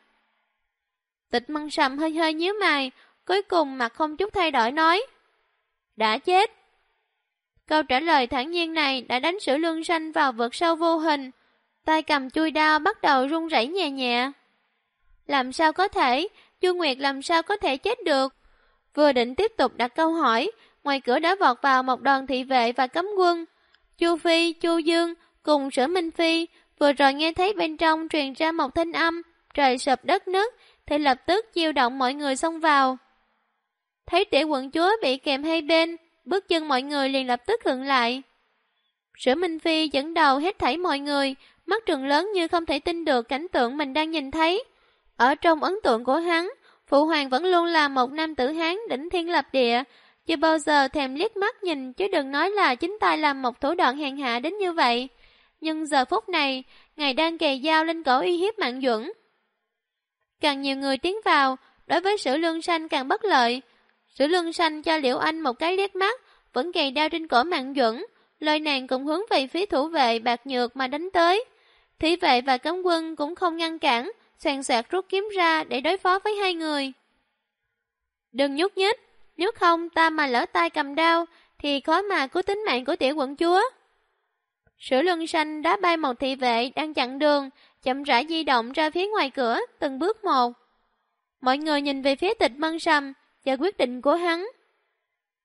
Tịch Mân Sầm hơi hơi nhíu mày, cuối cùng mặt không chút thay đổi nói. Đã chết. Câu trả lời thản nhiên này đã đánh Sử Lương Xanh vào vực sâu vô hình, tay cầm chui đao bắt đầu run rẩy nhẹ nhẹ. Làm sao có thể, Du Nguyệt làm sao có thể chết được? Vừa định tiếp tục đặt câu hỏi, ngoài cửa đã vọt vào một đoàn thị vệ và cấm quân. Chu Phi, Chu Dương cùng Sở Minh Phi vừa rồi nghe thấy bên trong truyền ra một thanh âm, trời sụp đất nứt, thì lập tức chiêu động mọi người xông vào. Thấy tiểu quận chúa bị kèm hai bên, bước chân mọi người liền lập tức khựng lại. Sở Minh Phi dẫn đầu hết thảy mọi người, mắt trừng lớn như không thể tin được cảnh tượng mình đang nhìn thấy. Ở trong ấn tượng của hắn, Phụ Hoàng vẫn luôn là một nam tử Hán đỉnh thiên lập địa, chưa bao giờ thèm liếc mắt nhìn, chứ đừng nói là chính tay làm một thủ đoạn hèn hạ đến như vậy. Nhưng giờ phút này, ngài đang kề dao lên cổ uy hiếp Mạn Duẩn. Càng nhiều người tiến vào, đối với Sử Lương Xanh càng bất lợi. Sử Lương Xanh cho Liễu Anh một cái liếc mắt, vẫn kề đao trên cổ Mạn Duẩn, lôi nàng cùng hướng về phía thủ vệ Bạc Nhược mà đánh tới. Thị vệ và cấm quân cũng không ngăn cản, soàn soạt rút kiếm ra để đối phó với hai người. Đừng nhúc nhích, nếu không ta mà lỡ tay cầm đao, thì khó mà cứu tính mạng của tiểu quận chúa. Sử Lương Xanh đá bay một thị vệ đang chặn đường, chậm rãi di động ra phía ngoài cửa, từng bước một. Mọi người nhìn về phía Tịch Mân Sầm, và quyết định của hắn.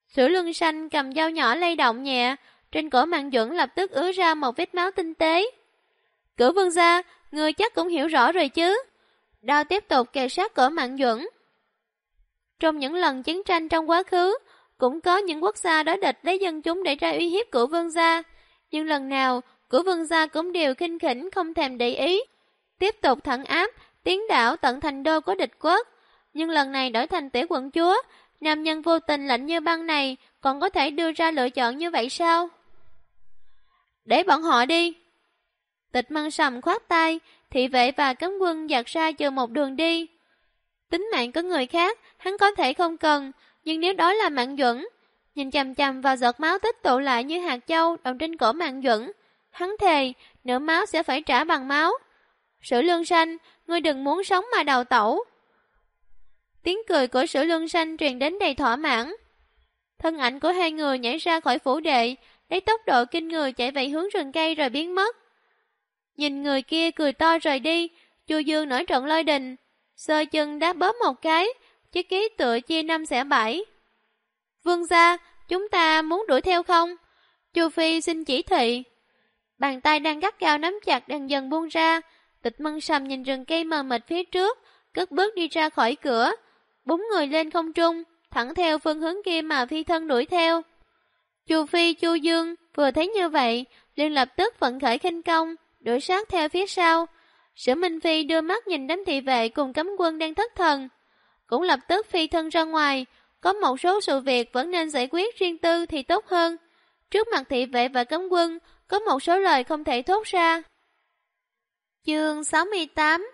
Sử Luân Xanh cầm dao nhỏ lay động nhẹ, trên cổ Mạn Duẩn lập tức ứa ra một vết máu tinh tế. Cửu vương gia, ngươi chắc cũng hiểu rõ rồi chứ. Đao tiếp tục kề sát cổ Mạn Duẩn. Trong những lần chiến tranh trong quá khứ, cũng có những quốc gia đối địch lấy dân chúng để ra uy hiếp Cửu vương gia, nhưng lần nào Cửu vương gia cũng đều khinh khỉnh không thèm để ý, tiếp tục thẳng áp, tiến đảo tận thành đô của địch quốc. Nhưng lần này đổi thành tiểu quận chúa, nam nhân vô tình lạnh như băng này còn có thể đưa ra lựa chọn như vậy sao? Để bọn họ đi. Tịch Măng Sầm khoát tay, thị vệ và cấm quân giật ra chờ một đường đi. Tính mạng của người khác, hắn có thể không cần, nhưng nếu đó là Mạn Duẩn, nhìn chằm chằm vào giọt máu tích tụ lại như hạt châu đọng trên cổ Mạn Duẩn, hắn thề, nợ máu sẽ phải trả bằng máu. Sử Luân Xanh, ngươi đừng muốn sống mà đào tẩu. Tiếng cười của Sử Luân Xanh truyền đến đầy thỏa mãn. Thân ảnh của hai người nhảy ra khỏi phủ đệ, lấy tốc độ kinh người chạy về hướng rừng cây rồi biến mất. Nhìn người kia cười to rời đi, Chu Dương nổi trận lôi đình, sơ chân đá bóp một cái, chiếc ký tựa chia 5 xẻ 7. Vương gia, chúng ta muốn đuổi theo không? Chu Phi xin chỉ thị. Bàn tay đang gắt gao nắm chặt dần dần buông ra. Tịch Măng Sầm nhìn rừng cây mờ mịt phía trước, cất bước đi ra khỏi cửa, búng người lên không trung, thẳng theo phương hướng kia mà phi thân đuổi theo. Chu Phi, Chu Dương vừa thấy như vậy, liền lập tức vận khởi khinh công, đuổi sát theo phía sau. Sử Minh Phi đưa mắt nhìn đám thị vệ cùng cấm quân đang thất thần, cũng lập tức phi thân ra ngoài. Có một số sự việc vẫn nên giải quyết riêng tư thì tốt hơn. Trước mặt thị vệ và cấm quân, có một số lời không thể thốt ra. Chương 68.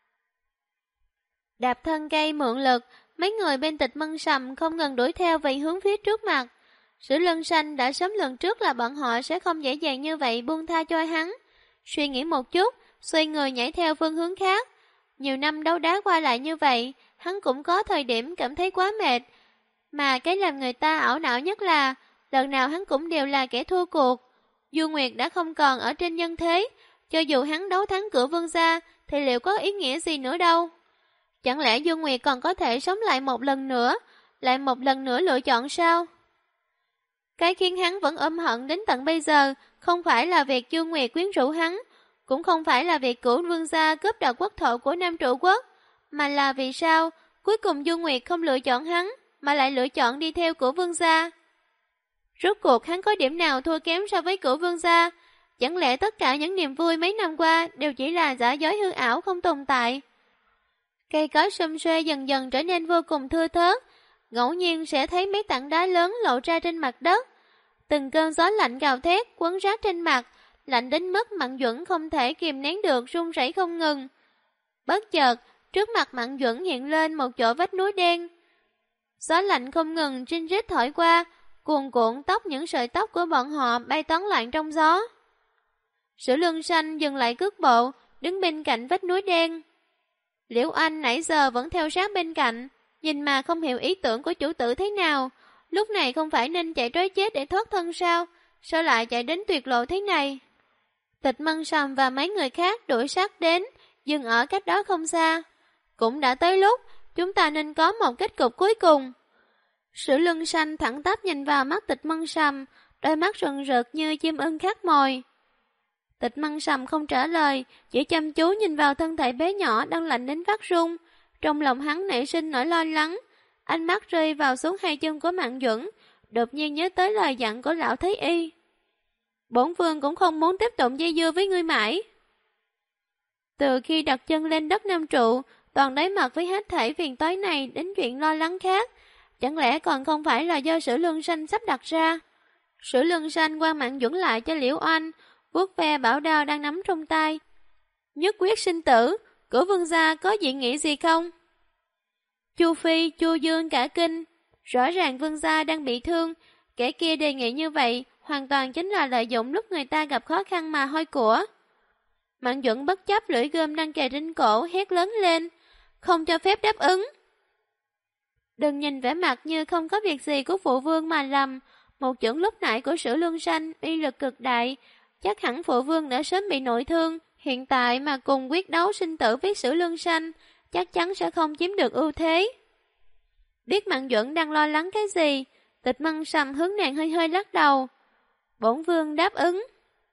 Đạp thân cây mượn lực, mấy người bên Tịch Măng Sầm không ngừng đuổi theo về hướng phía trước mặt. Sử Luân Xanh đã sớm lần trước là bọn họ sẽ không dễ dàng như vậy buông tha cho hắn. Suy nghĩ một chút, xoay người nhảy theo phương hướng khác. Nhiều năm đấu đá qua lại như vậy, hắn cũng có thời điểm cảm thấy quá mệt. Mà cái làm người ta ảo não nhất là, lần nào hắn cũng đều là kẻ thua cuộc. Du Nguyệt đã không còn ở trên nhân thế, cho dù hắn đấu thắng Cửu vương gia, thì liệu có ý nghĩa gì nữa đâu. Chẳng lẽ Du Nguyệt còn có thể sống lại một lần nữa lựa chọn sao? Cái khiến hắn vẫn ôm hận đến tận bây giờ, không phải là việc Du Nguyệt quyến rũ hắn, cũng không phải là việc Cửu vương gia cướp đoạt quốc thổ của Nam Trụ quốc, mà là vì sao cuối cùng Du Nguyệt không lựa chọn hắn, mà lại lựa chọn đi theo Cửu vương gia. Rốt cuộc hắn có điểm nào thua kém so với Cửu vương gia? Chẳng lẽ tất cả những niềm vui mấy năm qua đều chỉ là giả dối hư ảo không tồn tại? Cây cối sum xuê dần dần trở nên vô cùng thưa thớt, ngẫu nhiên sẽ thấy mấy tảng đá lớn lộ ra trên mặt đất. Từng cơn gió lạnh gào thét quấn rát trên mặt, lạnh đến mức Mạn Duẩn không thể kìm nén được run rẩy không ngừng. Bất chợt, trước mặt Mạn Duẩn hiện lên một chỗ vách núi đen. Gió lạnh không ngừng rinh rít thổi qua, cuồn cuộn tóc những sợi tóc của bọn họ bay toán loạn trong gió. Sử Luân Xanh dừng lại cước bộ, đứng bên cạnh vách núi đen. Liễu Anh nãy giờ vẫn theo sát bên cạnh, nhìn mà không hiểu ý tưởng của chủ tử thế nào. Lúc này không phải nên chạy trối chết để thoát thân sao? Sao lại chạy đến tuyệt lộ thế này? Tịch Măng Sầm và mấy người khác đuổi sát đến, dừng ở cách đó không xa. Cũng đã tới lúc, chúng ta nên có một kết cục cuối cùng. Sử Luân Xanh thẳng tắp nhìn vào mắt Tịch Măng Sầm, đôi mắt rừng rực như chim ưng khát mồi. Tịch Măng Sầm không trả lời, chỉ chăm chú nhìn vào thân thể bé nhỏ đang lạnh đến phát run. Trong lòng hắn nảy sinh nỗi lo lắng, ánh mắt rơi vào xuống hai chân của Mạn Duẩn, đột nhiên nhớ tới lời dặn của lão Thái Y. Bổn vương cũng không muốn tiếp tục dây dưa với ngươi mãi. Từ khi đặt chân lên đất Nam Trụ, toàn đối mặt với hết thảy phiền toái này đến chuyện lo lắng khác, chẳng lẽ còn không phải là do Sử Luân Xanh sắp đặt ra? Sử Luân Xanh quan Mạn Duẩn lại cho Liễu Anh, vuốt ve bảo đao đang nắm trong tay. Nhất quyết sinh tử, Cửu vương gia có dị nghị gì không? Chu Phi, Chu Dương cả kinh, rõ ràng vương gia đang bị thương, kẻ kia đề nghị như vậy hoàn toàn chính là lợi dụng lúc người ta gặp khó khăn mà hôi của. Mạn Duẩn bất chấp lưỡi gươm đang kề trên cổ, hét lớn lên, không cho phép đáp ứng. Đừng nhìn vẻ mặt như không có việc gì của phụ vương mà lầm, một chưởng lúc nãy của Sử Luân Xanh uy lực cực đại, chắc hẳn phụ vương đã sớm bị nội thương, hiện tại mà cùng quyết đấu sinh tử với Sử Luân Xanh, chắc chắn sẽ không chiếm được ưu thế. Biết Mạn Duẩn đang lo lắng cái gì, Tịch Măng Sầm hướng nàng hơi hơi lắc đầu. Bổn vương đáp ứng.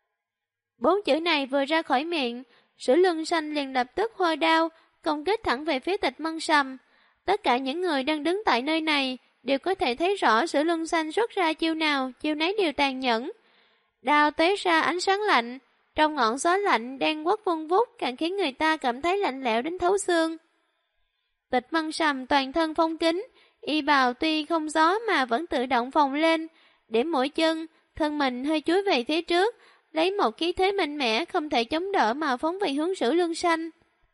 4 chữ này vừa ra khỏi miệng, Sử Luân Xanh liền lập tức hôi đao, công kích thẳng về phía Tịch Măng Sầm. Tất cả những người đang đứng tại nơi này đều có thể thấy rõ Sử Luân Xanh xuất ra chiêu nào, chiêu nấy đều tàn nhẫn. Đao tóe ra ánh sáng lạnh, trong ngọn gió lạnh đang quất vun vút càng khiến người ta cảm thấy lạnh lẽo đến thấu xương. Tịch Măng Sầm toàn thân phong kính, y bào tuy không gió mà vẫn tự động phồng lên, điểm mũi chân, thân mình hơi chúi về phía trước, lấy một khí thế mạnh mẽ không thể chống đỡ mà phóng về hướng Sử Luân Xanh.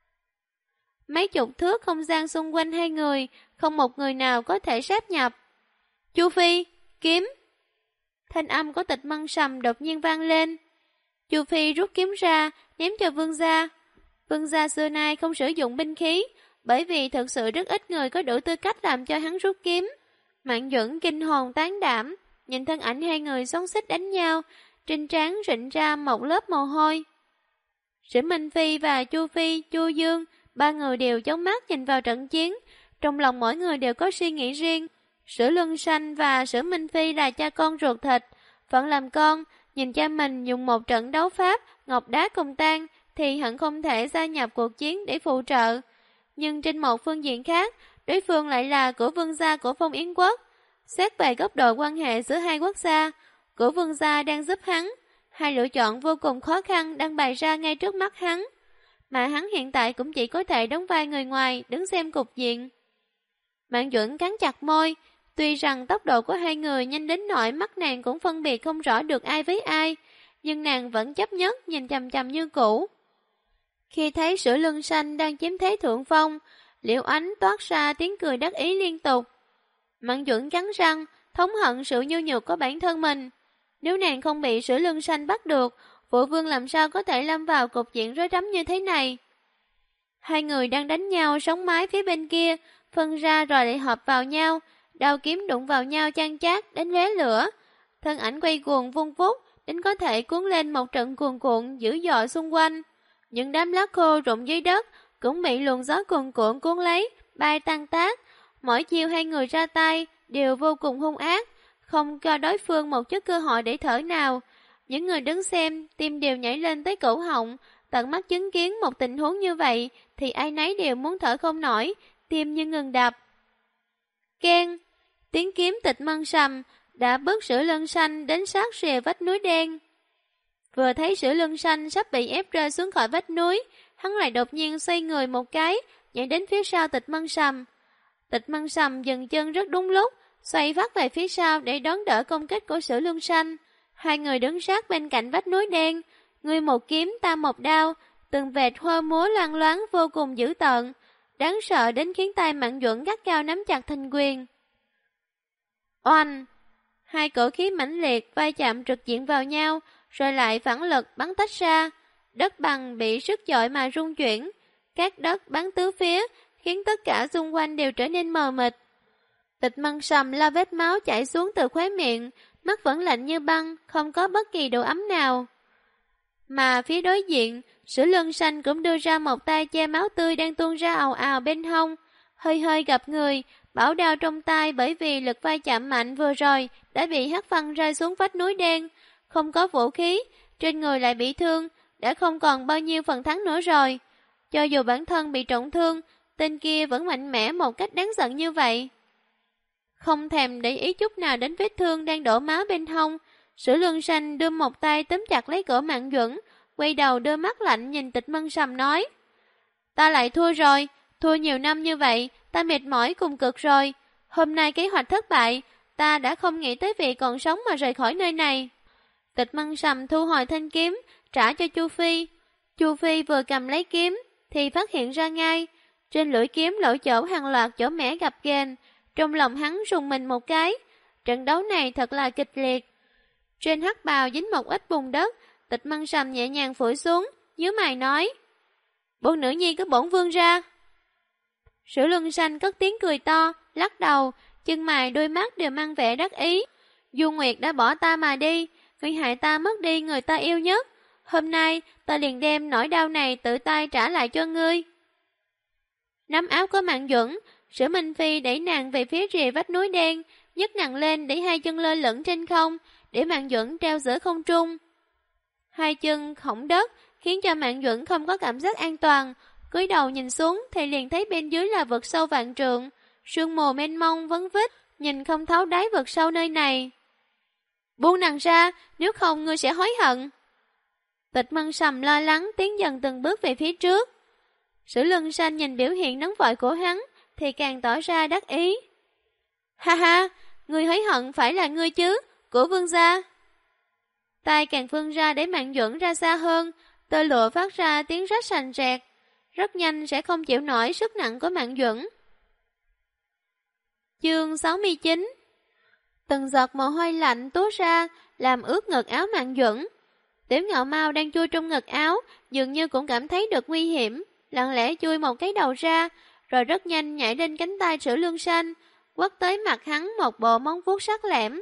Mấy chục thước không gian xung quanh hai người, không một người nào có thể sáp nhập. Chu Phi, kiếm! Thanh âm của Tịch Măng Sầm đột nhiên vang lên. Chu Phi rút kiếm ra, ném cho Vương gia. Vương gia xưa nay không sử dụng binh khí, bởi vì thực sự rất ít người có đủ tư cách làm cho hắn rút kiếm. Mạn Duẩn kinh hồn tán đảm, nhìn thân ảnh hai người xông xích đánh nhau, trên trán rịn ra một lớp mồ hôi. Sử Minh Phi và Chu Phi, Chu Dương, ba người đều chống mắt nhìn vào trận chiến, trong lòng mỗi người đều có suy nghĩ riêng. Sử Luân Xanh và Sử Minh Phi là cha con ruột thịt, phận làm con, nhìn cha mình dùng một trận đấu pháp ngọc đá cùng tan thì hận không thể gia nhập cuộc chiến để phụ trợ. Nhưng trên một phương diện khác, đối phương lại là của vương gia của Phong Yến quốc. Xét về góc độ quan hệ giữa hai quốc gia, của vương gia đang giúp hắn, hai lựa chọn vô cùng khó khăn đang bày ra ngay trước mắt hắn. Mà hắn hiện tại cũng chỉ có thể đóng vai người ngoài, đứng xem cục diện. Mạn Duẩn cắn chặt môi, tuy rằng tốc độ của hai người nhanh đến nỗi mắt nàng cũng phân biệt không rõ được ai với ai, nhưng nàng vẫn chấp nhất nhìn chằm chằm như cũ. Khi thấy Sử Luân Xanh đang chiếm thế thượng phong, Liễu Ánh toát ra tiếng cười đắc ý liên tục. Mạn Duẩn cắn răng, thống hận sự nhu nhược của bản thân mình. Nếu nàng không bị Sử Luân Xanh bắt được, phụ vương làm sao có thể lâm vào cục diện rối rắm như thế này. Hai người đang đánh nhau sóng mái phía bên kia, phân ra rồi lại hợp vào nhau, đao kiếm đụng vào nhau chan chát đến lóe lửa. Thân ảnh quay cuồng vung vút, đến có thể cuốn lên một trận cuồn cuộn dữ dội xung quanh. Những đám lá khô rụng dưới đất cũng bị luồng gió cuồn cuộn cuốn lấy, bay tan tác. Mỗi chiều hai người ra tay đều vô cùng hung ác, không cho đối phương một chút cơ hội để thở nào. Những người đứng xem, tim đều nhảy lên tới cổ họng, tận mắt chứng kiến một tình huống như vậy thì ai nấy đều muốn thở không nổi, tim như ngừng đập. Keng, tiếng kiếm Tịch Măng Sầm đã bước Sử Luân Xanh đến sát rìa vách núi đen. Vừa thấy Sử Luân Xanh sắp bị ép rơi xuống khỏi vách núi, hắn lại đột nhiên xoay người một cái, nhảy đến phía sau Tịch Măng Sầm. Tịch Măng Sầm dừng chân rất đúng lúc, xoay phát về phía sau để đón đỡ công kích của Sử Luân Xanh. Hai người đứng sát bên cạnh vách núi đen, ngươi một kiếm ta một đao, từng vệt hoa múa loang loáng vô cùng dữ tợn, đáng sợ đến khiến tay Mạn Duẩn gắt gao nắm chặt thành quyền. Oanh! Hai cổ khí mãnh liệt vai chạm trực diện vào nhau, rồi lại phản lực bắn tách ra. Đất bằng bị sức chọi mà rung chuyển, các đất bắn tứ phía, khiến tất cả xung quanh đều trở nên mờ mịt. Tịch Măng Sầm la vết máu chảy xuống từ khóe miệng, mắt vẫn lạnh như băng, không có bất kỳ độ ấm nào. Mà phía đối diện, Sử Luân Xanh cũng đưa ra một tay che máu tươi đang tuôn ra ào ào bên hông, hơi hơi gặp người, bảo đao trong tay bởi vì lực vai chạm mạnh vừa rồi đã bị hất văng rơi xuống vách núi đen, không có vũ khí, trên người lại bị thương, đã không còn bao nhiêu phần thắng nữa rồi. Cho dù bản thân bị trọng thương, tên kia vẫn mạnh mẽ một cách đáng giận như vậy. Không thèm để ý chút nào đến vết thương đang đổ máu bên hông, Sử Luân Xanh đưa một tay túm chặt lấy cổ Mạn Duẩn, quay đầu đưa mắt lạnh nhìn Tịch Măng Sầm nói: Ta lại thua rồi, thua nhiều năm như vậy, ta mệt mỏi cùng cực rồi. Hôm nay kế hoạch thất bại, ta đã không nghĩ tới việc còn sống mà rời khỏi nơi này. Tịch Măng Sầm thu hồi thanh kiếm, trả cho Chu Phi. Chu Phi vừa cầm lấy kiếm, thì phát hiện ra ngay, trên lưỡi kiếm lỗ chỗ hàng loạt chỗ mẻ gập ghềnh. Trong lòng hắn rùng mình một cái, trận đấu này thật là kịch liệt. Trên hắc bào dính một ít bùn đất, Tịch Măng Sầm nhẹ nhàng phủi xuống, nhíu mày nói: Buông nữ nhi của bổn vương ra. Sử Luân Xanh cất tiếng cười to, lắc đầu, chân mày đôi mắt đều mang vẻ đắc ý. Du Nguyệt đã bỏ ta mà đi, ngươi hại ta mất đi người ta yêu nhất. Hôm nay ta liền đem nỗi đau này tự tay trả lại cho ngươi. Nắm áo của Mạn Duẩn, Sử Minh Phi đẩy nàng về phía rìa vách núi đen, nhấc nặng lên để hai chân lơ lửng trên không, để Mạn Duẩn treo giữa không trung. Hai chân khổng đất khiến cho Mạn Duẩn không có cảm giác an toàn, cúi đầu nhìn xuống thì liền thấy bên dưới là vực sâu vạn trượng, sương mù mênh mông vấn vít, nhìn không thấu đáy vực sâu nơi này. Buông nàng ra, nếu không ngươi sẽ hối hận. Tịch Mân Sầm lo lắng tiến dần từng bước về phía trước. Sử Lương Xanh nhìn biểu hiện nóng vội của hắn thì càng tỏ ra đắc ý. Ha ha, ngươi hối hận phải là ngươi chứ, của vương gia. Tay càng vươn ra để Mạn Duẩn ra xa hơn, tơ lụa phát ra tiếng rách sành rẹt, rất nhanh sẽ không chịu nổi sức nặng của Mạn Duẩn. Chương 69. Từng giọt mồ hôi lạnh túa ra, làm ướt ngực áo Mạn Duẩn. Tiểu Ngạo Mao đang chui trong ngực áo, dường như cũng cảm thấy được nguy hiểm, lặng lẽ chui một cái đầu ra, rồi rất nhanh nhảy lên cánh tay Sử Lương Xanh, quất tới mặt hắn một bộ móng vuốt sắc lẻm.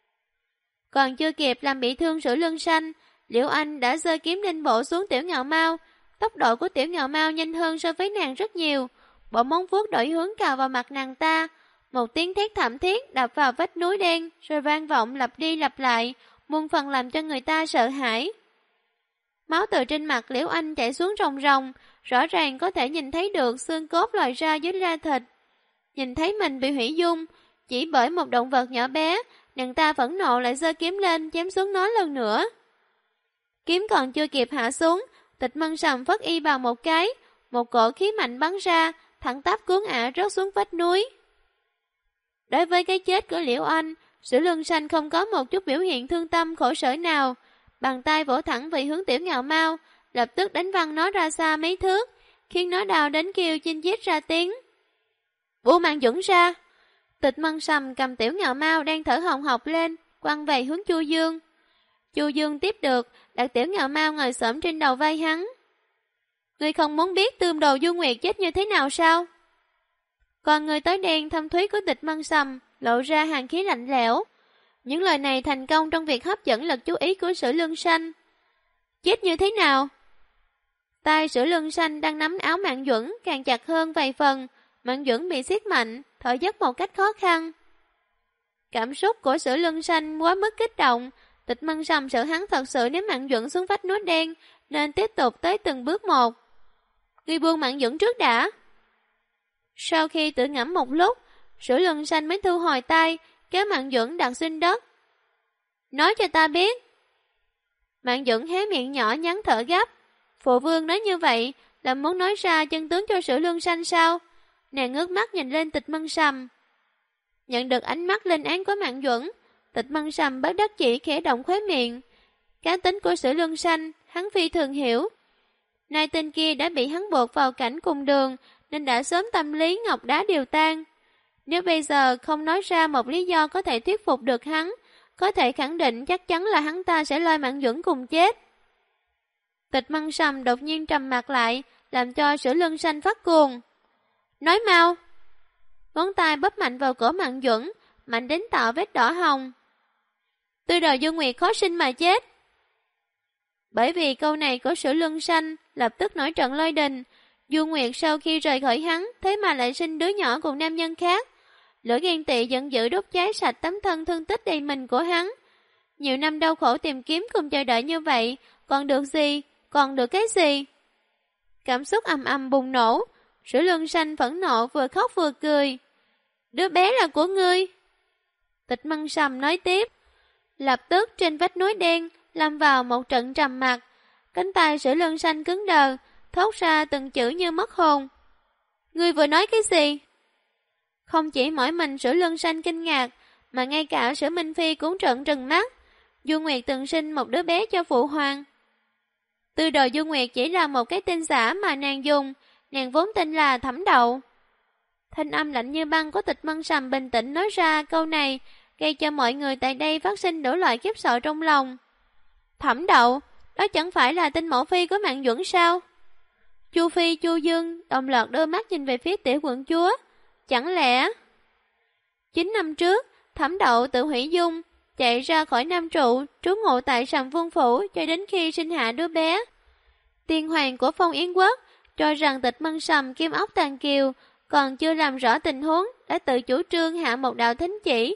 Còn chưa kịp làm bị thương Sử Lương Xanh, Liễu Anh đã giơ kiếm lên bổ xuống Tiểu Ngạo Mao. Tốc độ của Tiểu Ngạo Mao nhanh hơn so với nàng rất nhiều, bộ móng vuốt đổi hướng cào vào mặt nàng ta. Một tiếng thét thảm thiết đập vào vách núi đen, rồi vang vọng lặp đi lặp lại, muôn phần làm cho người ta sợ hãi. Máu từ trên mặt Liễu Anh chảy xuống ròng ròng, rõ ràng có thể nhìn thấy được xương cốt lòi ra dưới da thịt. Nhìn thấy mình bị hủy dung, chỉ bởi một động vật nhỏ bé, nàng ta phẫn nộ lại giơ kiếm lên chém xuống nó lần nữa. Kiếm còn chưa kịp hạ xuống, Tịch Mân Sầm phất y vào một cái, một cổ khí mạnh bắn ra, thẳng tắp cuốn ả rớt xuống vách núi. Đối với cái chết của Liễu Anh, Sử Lương Xanh không có một chút biểu hiện thương tâm khổ sở nào, bàn tay vỗ thẳng về hướng Tiểu Ngạo Mao, lập tức đánh văng nó ra xa mấy thước, khiến nó đau đến kêu chinh chít ra tiếng. Buông Mạn Duẩn ra. Tịch Mân Sầm cầm Tiểu Ngạo Mao đang thở hồng hộc lên, quăng về hướng Chu Dương. Chu Dương tiếp được, đặt Tiểu Ngạo Mao ngồi xổm trên đầu vai hắn. Ngươi không muốn biết Tươm Đồ Du Nguyệt chết như thế nào sao? Còn người tối đen thâm thúy của Tịch Mân Sầm lộ ra hàn khí lạnh lẽo. Những lời này thành công trong việc hấp dẫn lực chú ý của Sử Lương Xanh. Chết như thế nào? Tay Sử Lương Xanh đang nắm áo Mạn Duẩn càng chặt hơn vài phần, Mạn Duẩn bị siết mạnh, thở dốc một cách khó khăn. Cảm xúc của Sử Lương Xanh quá mức kích động, Tịch Mân Sầm sợ hắn thật sự ném Mạn Duẩn xuống vách núi đen, nên tiếp tục tới từng bước một. Ngươi buông Mạn Duẩn trước đã. Sau khi tự ngẫm một lúc, Sử Lương Xanh mới thu hồi tay, kéo Mạn Duẩn đặt trên đất. Nói cho ta biết. Mạn Duẩn hé miệng nhỏ nhắn thở gấp. Phụ vương nói như vậy là muốn nói ra chân tướng cho Sử Lương Xanh sao? Nàng ngước mắt nhìn lên Tịch Mân Sầm. Nhận được ánh mắt lên án của Mạn Duẩn, Tịch Mân Sầm bất đắc chỉ khẽ động khóe miệng. Cá tính của Sử Lương Xanh, hắn phi thường hiểu. Nay tên kia đã bị hắn buộc vào cảnh cùng đường, nên đã sớm tâm lý ngọc đá điều tan. Nếu bây giờ không nói ra một lý do có thể thuyết phục được hắn, có thể khẳng định chắc chắn là hắn ta sẽ lôi Mạn Duẩn cùng chết. Tịch Mân Sầm đột nhiên trầm mặt lại, làm cho Sử Lương Xanh phát cuồng. Nói mau! Ngón tay bóp mạnh vào cổ Mạn Duẩn, mạnh đến tạo vết đỏ hồng. Tư Đồ Du Nguyệt khó sinh mà chết. Bởi vì câu này của Sử Lương Xanh lập tức nổi trận lôi đình. Du Nguyệt sau khi rời khỏi hắn, thế mà lại sinh đứa nhỏ cùng nam nhân khác. Lửa ghen tị giận dữ đốt cháy sạch tấm thân thương tích đầy mình của hắn. Nhiều năm đau khổ tìm kiếm cùng chờ đợi như vậy, còn được gì, còn được cái gì? Cảm xúc ầm ầm bùng nổ, Sử Lương Xanh phẫn nộ vừa khóc vừa cười. Đứa bé là của ngươi. Tịch Mân Sầm nói tiếp. Lập tức trên vách núi đen lâm vào một trận trầm mặc. Cánh tay Sử Lương Xanh cứng đờ, thốt ra từng chữ như mất hồn. Ngươi vừa nói cái gì? Không chỉ mỗi mình Sử Lương Xanh kinh ngạc, mà ngay cả Sử Minh Phi cũng trợn trừng mắt. Du Nguyệt từng sinh một đứa bé cho phụ hoàng. Tư Đồ Du Nguyệt chỉ là một cái tên giả mà nàng dùng, nàng vốn tên là Thẩm Đậu. Thanh âm lạnh như băng của Tịch Mân Sầm bình tĩnh nói ra câu này, gây cho mọi người tại đây phát sinh đủ loại khiếp sợ trong lòng. Thẩm Đậu, đó chẳng phải là tên mẫu phi của Mạn Duẩn sao? Chu Phi, Chu Dương đồng loạt đưa mắt nhìn về phía tiểu quận chúa. Chẳng lẽ 9 năm trước Thẩm Đậu tự hủy dung, chạy ra khỏi Nam Trụ, trú ngụ tại Sầm Vương Phủ cho đến khi sinh hạ đứa bé. Tiên hoàng của Phong Yến Quốc cho rằng Tịch Mân Sầm kim ốc tàn kiều, còn chưa làm rõ tình huống, đã tự chủ trương hạ một đạo thánh chỉ,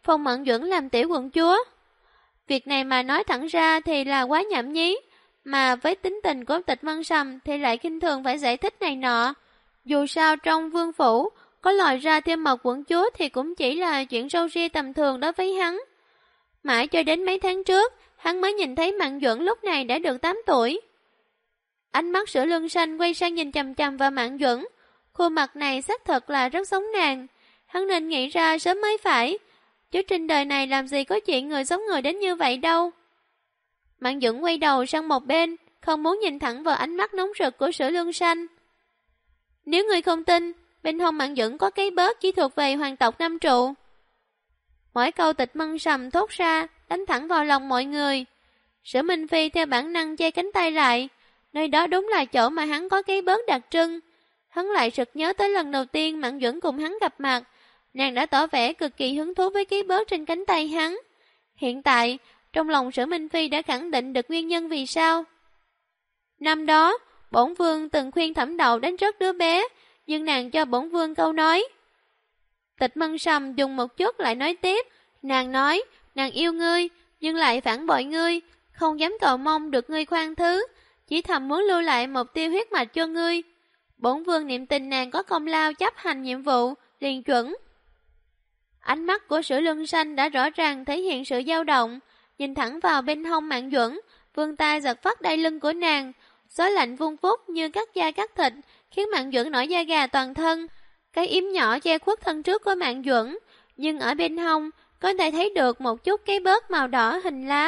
phong Mẫn Duẩn làm tiểu quận chúa. Việc này mà nói thẳng ra thì là quá nhảm nhí, mà với tính tình của Tịch Mân Sầm thì lại khinh thường phải giải thích này nọ. Dù sao trong vương phủ, có lòi ra thêm một quận chúa thì cũng chỉ là chuyện râu ria tầm thường đối với hắn. Mãi cho đến mấy tháng trước, hắn mới nhìn thấy Mạn Duẩn lúc này đã được 8 tuổi. Ánh mắt Sử Lương Xanh quay sang nhìn chằm chằm vào Mạn Duẩn. Khuôn mặt này xác thật là rất giống nàng. Hắn nên nghĩ ra sớm mới phải. Chứ trên đời này làm gì có chuyện người giống người đến như vậy đâu. Mạn Duẩn quay đầu sang một bên, không muốn nhìn thẳng vào ánh mắt nóng rực của Sử Lương Xanh. Nếu ngươi không tin, bên hông Mạn Duẩn có cái bớt chỉ thuộc về hoàng tộc Nam Trụ. Mỗi câu Tịch Mân Sầm thốt ra, đánh thẳng vào lòng mọi người. Sử Minh Phi theo bản năng che cánh tay lại. Nơi đó đúng là chỗ mà hắn có cái bớt đặc trưng. Hắn lại sực nhớ tới lần đầu tiên Mạn Duẩn cùng hắn gặp mặt. Nàng đã tỏ vẻ cực kỳ hứng thú với cái bớt trên cánh tay hắn. Hiện tại, trong lòng Sử Minh Phi đã khẳng định được nguyên nhân vì sao. Năm đó, bổn vương từng khuyên Thẩm Đậu đánh rớt đứa bé, nhưng nàng cho bổn vương câu nói. Tịch Mân Sầm dùng một chút lại nói tiếp. Nàng nói, nàng yêu ngươi, nhưng lại phản bội ngươi, không dám cầu mong được ngươi khoan thứ, chỉ thầm muốn lưu lại một tia huyết mạch cho ngươi. Bổn vương niệm tình nàng có công lao chấp hành nhiệm vụ, liền chuẩn. Ánh mắt của Sử Lương Xanh đã rõ ràng thể hiện sự dao động, nhìn thẳng vào bên hông Mạn Duẩn, vươn tay giật phát đai lưng của nàng, gió lạnh vung vút như cắt da cắt thịt, khiến Mạn Duẩn nổi da gà toàn thân. Cái yếm nhỏ che khuất thân trước của Mạn Duẩn, nhưng ở bên hông có thể thấy được một chút cái bớt màu đỏ hình lá.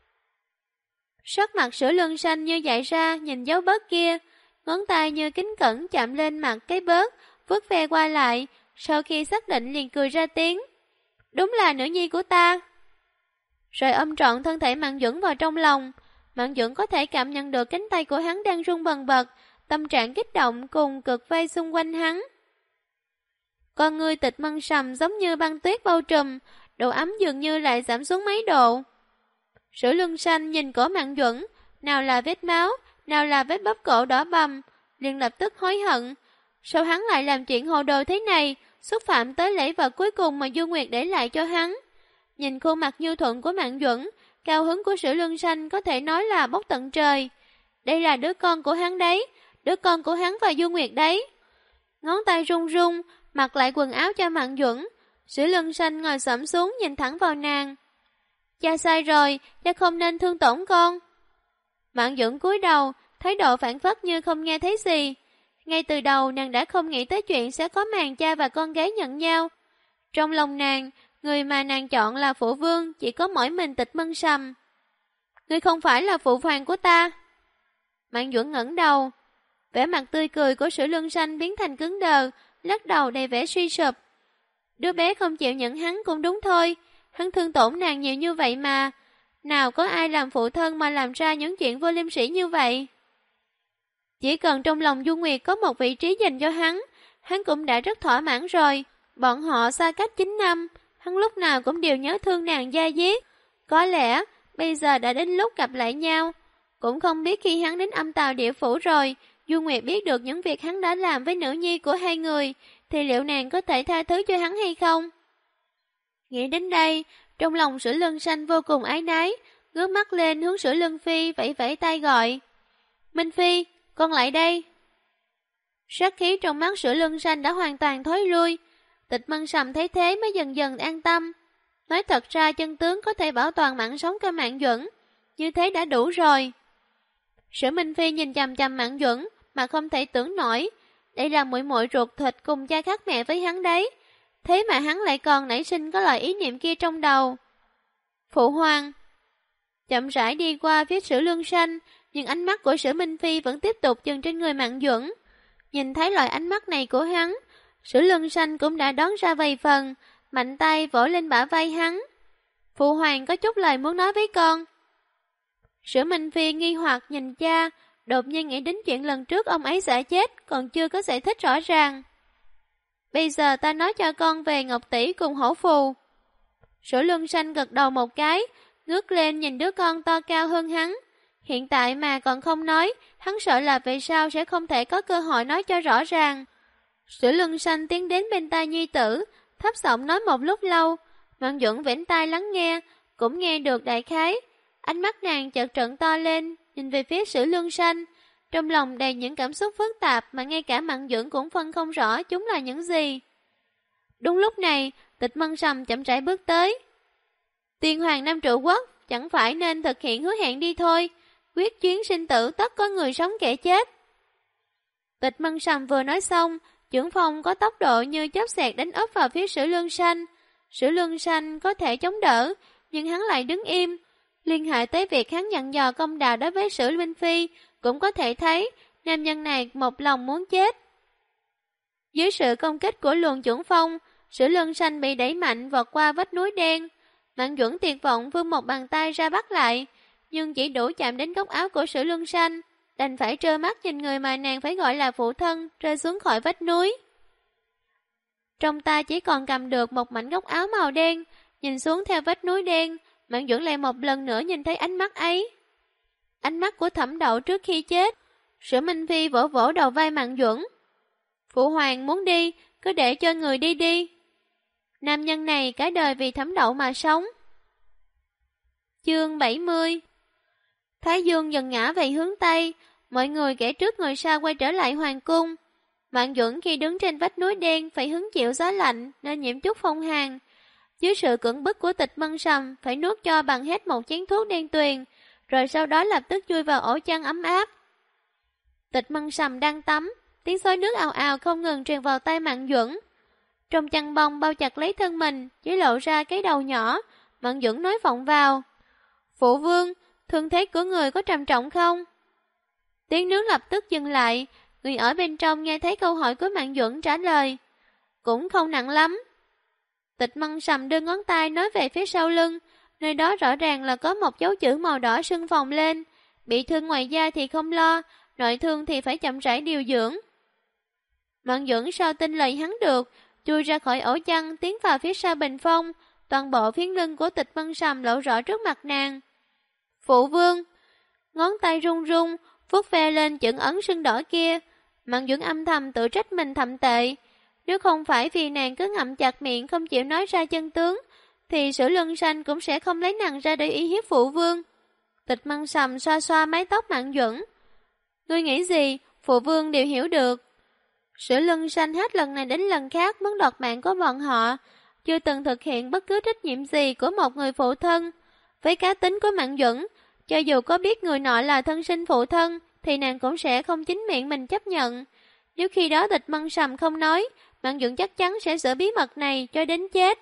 Sắc mặt Sử Lương Xanh như dại ra nhìn dấu bớt kia, ngón tay như kính cẩn chạm lên mặt cái bớt, vuốt ve qua lại, sau khi xác định liền cười ra tiếng. Đúng là nữ nhi của ta. Rồi ôm trọn thân thể Mạn Duẩn vào trong lòng. Mạn Duẩn có thể cảm nhận được cánh tay của hắn đang rung bần bật, tâm trạng kích động cùng cực vây xung quanh hắn. Con ngươi Tịch Mân Sầm giống như băng tuyết bao trùm, độ ấm dường như lại giảm xuống mấy độ. Sử Lương Xanh nhìn cổ Mạn Duẩn, nào là vết máu, nào là vết bóp cổ đỏ bầm, liền lập tức hối hận. Sao hắn lại làm chuyện hồ đồ thế này, xúc phạm tới lễ vật cuối cùng mà Du Nguyệt để lại cho hắn. Nhìn khuôn mặt nhu thuận của Mạn Duẩn, cao hứng của Sử Lương Xanh có thể nói là bốc tận trời. Đây là đứa con của hắn đấy, đứa con của hắn và Du Nguyệt đấy. Ngón tay run run, mặc lại quần áo cho Mạn Duẩn. Sử Lương Xanh ngồi xổm xuống nhìn thẳng vào nàng. Cha sai rồi, cha không nên thương tổn con. Mạn Duẩn cúi đầu, thái độ phản phất như không nghe thấy gì. Ngay từ đầu nàng đã không nghĩ tới chuyện sẽ có màn cha và con gái nhận nhau. Trong lòng nàng, người mà nàng chọn là phụ vương chỉ có mỗi mình Tịch Mân Sầm. Ngươi không phải là phụ hoàng của ta. Mạn Duẩn ngẩng đầu. Vẻ mặt tươi cười của Sử Lương Xanh biến thành cứng đờ, lắc đầu đầy vẻ suy sụp. Đứa bé không chịu nhận hắn cũng đúng thôi. Hắn thương tổn nàng nhiều như vậy mà. Nào có ai làm phụ thân mà làm ra những chuyện vô liêm sỉ như vậy. Chỉ cần trong lòng Du Nguyệt có một vị trí dành cho hắn cũng đã rất thỏa mãn rồi. Bọn họ xa cách 9 năm, hắn lúc nào cũng đều nhớ thương nàng da diết. Có lẽ bây giờ đã đến lúc gặp lại nhau. Cũng không biết khi hắn đến Âm Tào Địa Phủ rồi, Du Nguyệt biết được những việc hắn đã làm với nữ nhi của hai người, thì liệu nàng có thể tha thứ cho hắn hay không? Nghĩ đến đây, trong lòng Sử Lương Xanh vô cùng ái náy, ngước mắt lên hướng Sử Lương Phi vẫy vẫy tay gọi. Minh Phi, con lại đây. Sát khí trong mắt Sử Lương Xanh đã hoàn toàn thối lui. Tịch Mân Sầm thấy thế mới dần dần an tâm. Nói thật ra chân tướng có thể bảo toàn mạng sống cho Mạn Duẩn, như thế đã đủ rồi. Sử Minh Phi nhìn chằm chằm Mạn Duẩn mà không thể tưởng nổi, đây là muội muội ruột thịt cùng cha khác mẹ với hắn đấy. Thế mà hắn lại còn nảy sinh có loại ý niệm kia trong đầu. Phụ hoàng. Chậm rãi đi qua phía Sử Lương Xanh, nhưng ánh mắt của Sử Minh Phi vẫn tiếp tục dừng trên người Mạn Duẩn. Nhìn thấy loại ánh mắt này của hắn, Sử Lương Xanh cũng đã đón ra vài phần, mạnh tay vỗ lên bả vai hắn. Phụ hoàng có chút lời muốn nói với con. Sử Minh Phi nghi hoặc nhìn cha, đột nhiên nghĩ đến chuyện lần trước ông ấy giả chết, còn chưa có giải thích rõ ràng. Bây giờ ta nói cho con về Ngọc Tỷ cùng Hổ Phù. Sử Lương Xanh gật đầu một cái, ngước lên nhìn đứa con to cao hơn hắn. Hiện tại mà còn không nói, hắn sợ là về sau sẽ không thể có cơ hội nói cho rõ ràng. Sử Lương Xanh tiến đến bên tai nhi tử, thấp giọng nói một lúc lâu, Mạn Duẩn vểnh tai lắng nghe, cũng nghe được đại khái. Ánh mắt nàng chợt trợn to lên, nhìn về phía Sử Lương Sanh, trong lòng đầy những cảm xúc phức tạp mà ngay cả Mạn Duẩn cũng phân không rõ chúng là những gì. Đúng lúc này, Tịch Mân Sầm chậm rãi bước tới. Tiên hoàng Nam Trụ Quốc chẳng phải nên thực hiện hứa hẹn đi thôi, quyết chiến sinh tử tất có người sống kẻ chết. Tịch Mân Sầm vừa nói xong, Chưởng Phong có tốc độ như chớp xẹt đánh úp vào phía Sử Lương Sanh. Sử Lương Sanh có thể chống đỡ, nhưng hắn lại đứng im. Liên hệ tới việc hắn dặn dò công đạo đối với Sử Minh Phi, cũng có thể thấy nam nhân này một lòng muốn chết. Dưới sự công kích của luồng Chưởng Phong, Sử Lương Sanh bị đẩy mạnh vọt qua vách núi đen. Mạn Duẩn tuyệt vọng vươn một bàn tay ra bắt lại, nhưng chỉ đủ chạm đến góc áo của Sử Lương Sanh, đành phải trơ mắt nhìn người mà nàng phải gọi là phụ thân rơi xuống khỏi vách núi. Trong tay chỉ còn cầm được một mảnh góc áo màu đen, nhìn xuống theo vách núi đen, Mạn Duẩn lại một lần nữa nhìn thấy ánh mắt ấy. Ánh mắt của Thẩm Đậu trước khi chết. Sử Minh Phi vỗ vỗ đầu vai Mạn Duẩn. Phụ hoàng muốn đi, cứ để cho người đi đi. Nam nhân này cả đời vì Thẩm Đậu mà sống. Chương 70. Thái dương dần ngã về hướng Tây, mọi người kẻ trước người sau quay trở lại hoàng cung. Mạn Duẩn khi đứng trên vách núi đen phải hứng chịu gió lạnh nên nhiễm chút phong hàn. Dưới sự cưỡng bức của Tịch Mân Sầm phải nuốt cho bằng hết một chén thuốc đen tuyền, rồi sau đó lập tức chui vào ổ chăn ấm áp. Tịch Mân Sầm đang tắm, tiếng xối nước ào ào không ngừng truyền vào tai Mạn Duẩn. Trong chăn bông bao chặt lấy thân mình, chỉ lộ ra cái đầu nhỏ, Mạn Duẩn nói vọng vào. Phụ vương, thương thế của người có trầm trọng không? Tiếng nước lập tức dừng lại, người ở bên trong nghe thấy câu hỏi của Mạn Duẩn trả lời. Cũng không nặng lắm. Tịch Mân Sầm đưa ngón tay nói về phía sau lưng, nơi đó rõ ràng là có một dấu chữ màu đỏ sưng phồng lên. Bị thương ngoài da thì không lo, nội thương thì phải chậm rãi điều dưỡng. Mạn Duẩn sao tin lời hắn được, chui ra khỏi ổ chăn tiến vào phía sau bình phong, toàn bộ phiến lưng của Tịch Mân Sầm lộ rõ trước mặt nàng. Phụ vương, ngón tay run run, vuốt ve lên chữ ấn sưng đỏ kia. Mạn Duẩn âm thầm tự trách mình thậm tệ. Nếu không phải vì nàng cứ ngậm chặt miệng không chịu nói ra chân tướng, thì Sử Lương Sanh cũng sẽ không lấy nàng ra để ý hiếp phụ vương. Tịch Mân Sầm xoa xoa mái tóc Mạn Duẩn. Ngươi nghĩ gì, phụ vương đều hiểu được. Sử Lương Sanh hết lần này đến lần khác muốn đoạt mạng của bọn họ, chưa từng thực hiện bất cứ trách nhiệm gì của một người phụ thân. Với cá tính của Mạn Duẩn, cho dù có biết người nọ là thân sinh phụ thân, thì nàng cũng sẽ không chính miệng mình chấp nhận. Nếu khi đó Tịch Mân Sầm không nói, Mạn Duẩn chắc chắn sẽ giữ bí mật này cho đến chết.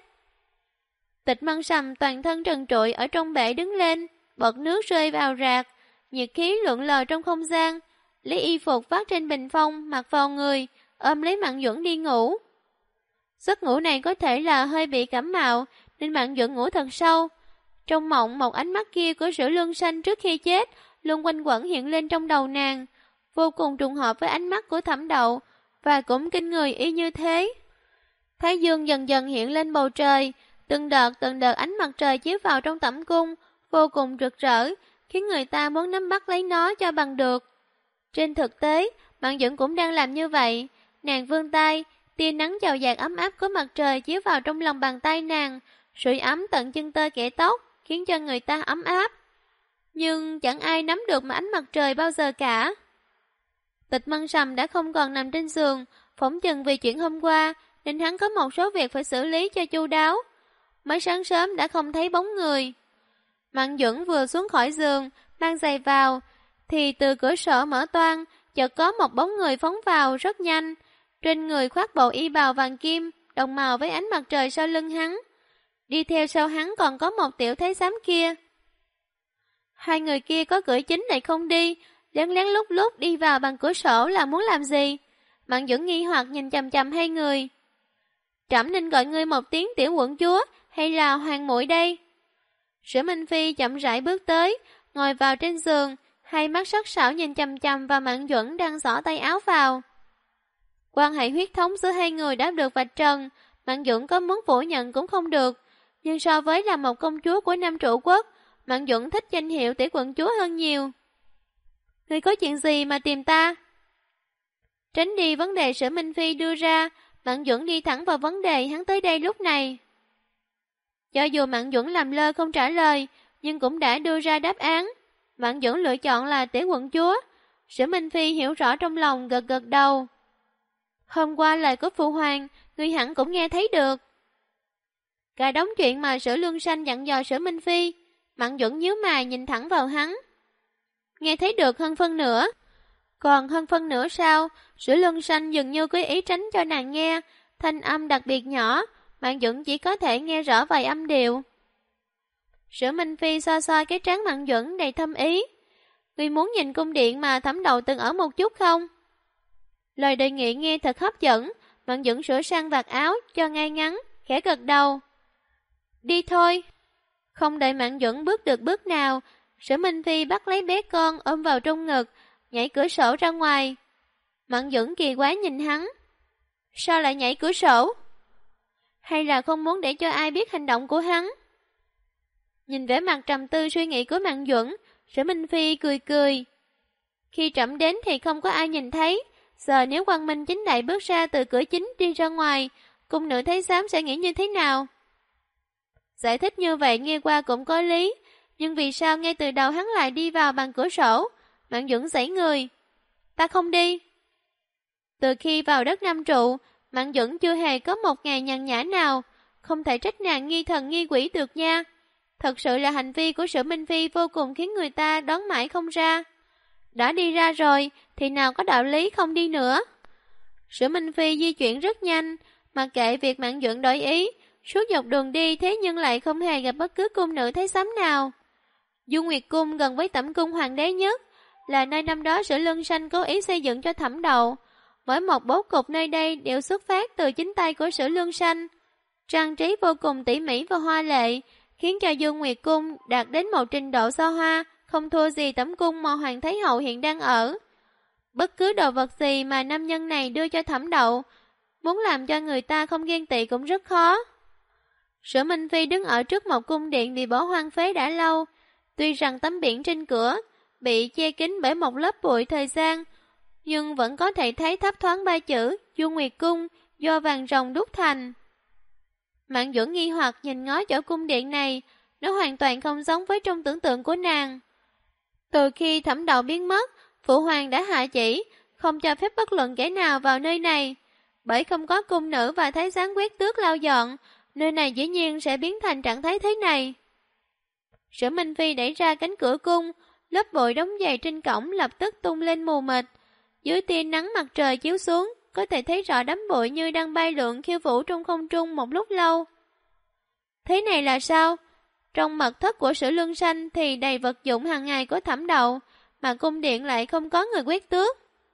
Tịch Mân Sầm toàn thân trần trụi ở trong bể đứng lên, bọt nước rơi vào rạc, nhiệt khí lượn lờ trong không gian, lấy y phục vác trên bình phong mặc vào người, ôm lấy Mạn Duẩn đi ngủ. Giấc ngủ này có thể là hơi bị cảm mạo, nên Mạn Duẩn ngủ thật sâu. Trong mộng, một ánh mắt kia của Sử Lương Sanh trước khi chết luôn quanh quẩn hiện lên trong đầu nàng, vô cùng trùng hợp với ánh mắt của Thẩm Đậu, và cũng kinh người y như thế. Thái dương dần dần hiện lên bầu trời, từng đợt ánh mặt trời chiếu vào trong tẩm cung, vô cùng rực rỡ, khiến người ta muốn nắm bắt lấy nó cho bằng được. Trên thực tế, Mạn Duẩn cũng đang làm như vậy. Nàng vươn tay, tia nắng chào dạt ấm áp của mặt trời chiếu vào trong lòng bàn tay nàng, sưởi ấm tận chân tơ kẽ tóc, khiến cho người ta ấm áp. Nhưng chẳng ai nắm được mà ánh mặt trời bao giờ cả. Tịch Mân Sầm đã không còn nằm trên giường, phỏng chừng vì chuyện hôm qua, nên hắn có một số việc phải xử lý cho chu đáo. Mới sáng sớm đã không thấy bóng người. Mạn Duẩn vừa xuống khỏi giường, mang giày vào, thì từ cửa sổ mở toang, chợt có một bóng người phóng vào rất nhanh. Trên người khoác bộ y bào vàng kim, đồng màu với ánh mặt trời sau lưng hắn. Đi theo sau hắn còn có một tiểu thái giám kia. Hai người kia có cửa chính lại không đi, lén lén lút lút đi vào bằng cửa sổ là muốn làm gì? Mạn Duẩn nghi hoặc nhìn chằm chằm hai người. Trẫm nên gọi ngươi một tiếng tiểu quận chúa hay là hoàng muội đây? Sử Minh Phi chậm rãi bước tới, ngồi vào trên giường, hai mắt sắc sảo nhìn chằm chằm vào Mạn Duẩn đang xỏ tay áo vào. Quan hệ huyết thống giữa hai người đã được vạch trần, Mạn Duẩn có muốn phủ nhận cũng không được. Nhưng so với là một công chúa của Nam Trụ Quốc, Mạn Duẩn thích danh hiệu tiểu quận chúa hơn nhiều. Ngươi có chuyện gì mà tìm ta? Tránh đi vấn đề Sử Minh Phi đưa ra, Mạn Duẩn đi thẳng vào vấn đề hắn tới đây lúc này. Cho dù Mạn Duẩn làm lơ không trả lời, nhưng cũng đã đưa ra đáp án. Mạn Duẩn lựa chọn là Tiểu quận chúa. Sử Minh Phi hiểu rõ trong lòng, gật gật đầu. Hôm qua lời của Phụ Hoàng, ngươi hẳn cũng nghe thấy được. Cả đống chuyện mà Sử Lương Sanh dặn dò Sử Minh Phi, Mạn Duẩn nhíu mày nhìn thẳng vào hắn. Nghe thấy được hơn phân nửa. Còn hơn phân nửa sao? Sử Lương Sanh dường như có ý tránh cho nàng nghe, thanh âm đặc biệt nhỏ, Mạn Duẩn chỉ có thể nghe rõ vài âm điệu. Sử Minh Phi xoa xoa cái trán Mạn Duẩn đầy thâm ý. Ngươi muốn nhìn cung điện mà Thẩm Đậu từng ở một chút không? Lời đề nghị nghe thật hấp dẫn, Mạn Duẩn sửa sang vạt áo cho ngay ngắn, khẽ gật đầu. Đi thôi. Không đợi Mạn Duẩn bước được bước nào, Sử Minh Phi bắt lấy bé con ôm vào trong ngực, nhảy cửa sổ ra ngoài. Mạn Duẩn kỳ quái nhìn hắn. Sao lại nhảy cửa sổ? Hay là không muốn để cho ai biết hành động của hắn? Nhìn vẻ mặt trầm tư suy nghĩ của Mạn Duẩn, Sử Minh Phi cười cười. Khi trẫm đến thì không có ai nhìn thấy, giờ nếu Quang Minh chính đại bước ra từ cửa chính đi ra ngoài, cung nữ thấy xám sẽ nghĩ như thế nào? Giải thích như vậy nghe qua cũng có lý, nhưng vì sao ngay từ đầu hắn lại đi vào bằng cửa sổ? Mạn Duẩn giãy người. Ta không đi. Từ khi vào đất Nam Trụ, Mạn Duẩn chưa hề có một ngày nhàn nhã nào, không thể trách nàng nghi thần nghi quỷ được nha. Thật sự là hành vi của Sử Minh Phi vô cùng khiến người ta đoán mãi không ra. Đã đi ra rồi, thì nào có đạo lý không đi nữa. Sử Minh Phi di chuyển rất nhanh, mặc kệ việc Mạn Duẩn đổi ý, suốt dọc đường đi thế nhưng lại không hề gặp bất cứ cung nữ thấy xám nào. Du Nguyệt Cung gần với Tẩm Cung Hoàng đế nhất, là nơi năm đó Sử Lương Sanh cố ý xây dựng cho Thẩm Đậu. Mỗi một bố cục nơi đây đều xuất phát từ chính tay của Sử Lương Sanh. Trang trí vô cùng tỉ mỉ và hoa lệ, khiến cho Du Nguyệt Cung đạt đến một trình độ xa hoa, không thua gì Tẩm Cung mà Hoàng Thái Hậu hiện đang ở. Bất cứ đồ vật gì mà nam nhân này đưa cho Thẩm Đậu, muốn làm cho người ta không ghen tị cũng rất khó. Sử Minh Phi đứng ở trước một cung điện bị bỏ hoang phế đã lâu, tuy rằng tấm biển trên cửa bị che kín bởi một lớp bụi thời gian, nhưng vẫn có thể thấy thấp thoáng ba chữ Du Nguyệt Cung do vàng rồng đúc thành. Mạn Duẩn nghi hoặc nhìn ngó chỗ cung điện này, nó hoàn toàn không giống với trong tưởng tượng của nàng. Từ khi Thẩm Đậu biến mất, Phụ Hoàng đã hạ chỉ, không cho phép bất luận kẻ nào vào nơi này. Bởi không có cung nữ và thái giám quét tước lau dọn, nơi này dĩ nhiên sẽ biến thành trạng thái thế này. Sử Minh Phi đẩy ra cánh cửa cung, lớp bụi đóng dày trên cổng lập tức tung lên mù mịt. Dưới tia nắng mặt trời chiếu xuống, có thể thấy rõ đám bụi như đang bay lượn khiêu vũ trong không trung một lúc lâu. Thế này là sao? Trong mật thất của Sử Lương Sanh thì đầy vật dụng hàng ngày của Thẩm Đậu, mà cung điện lại không có người quét tước.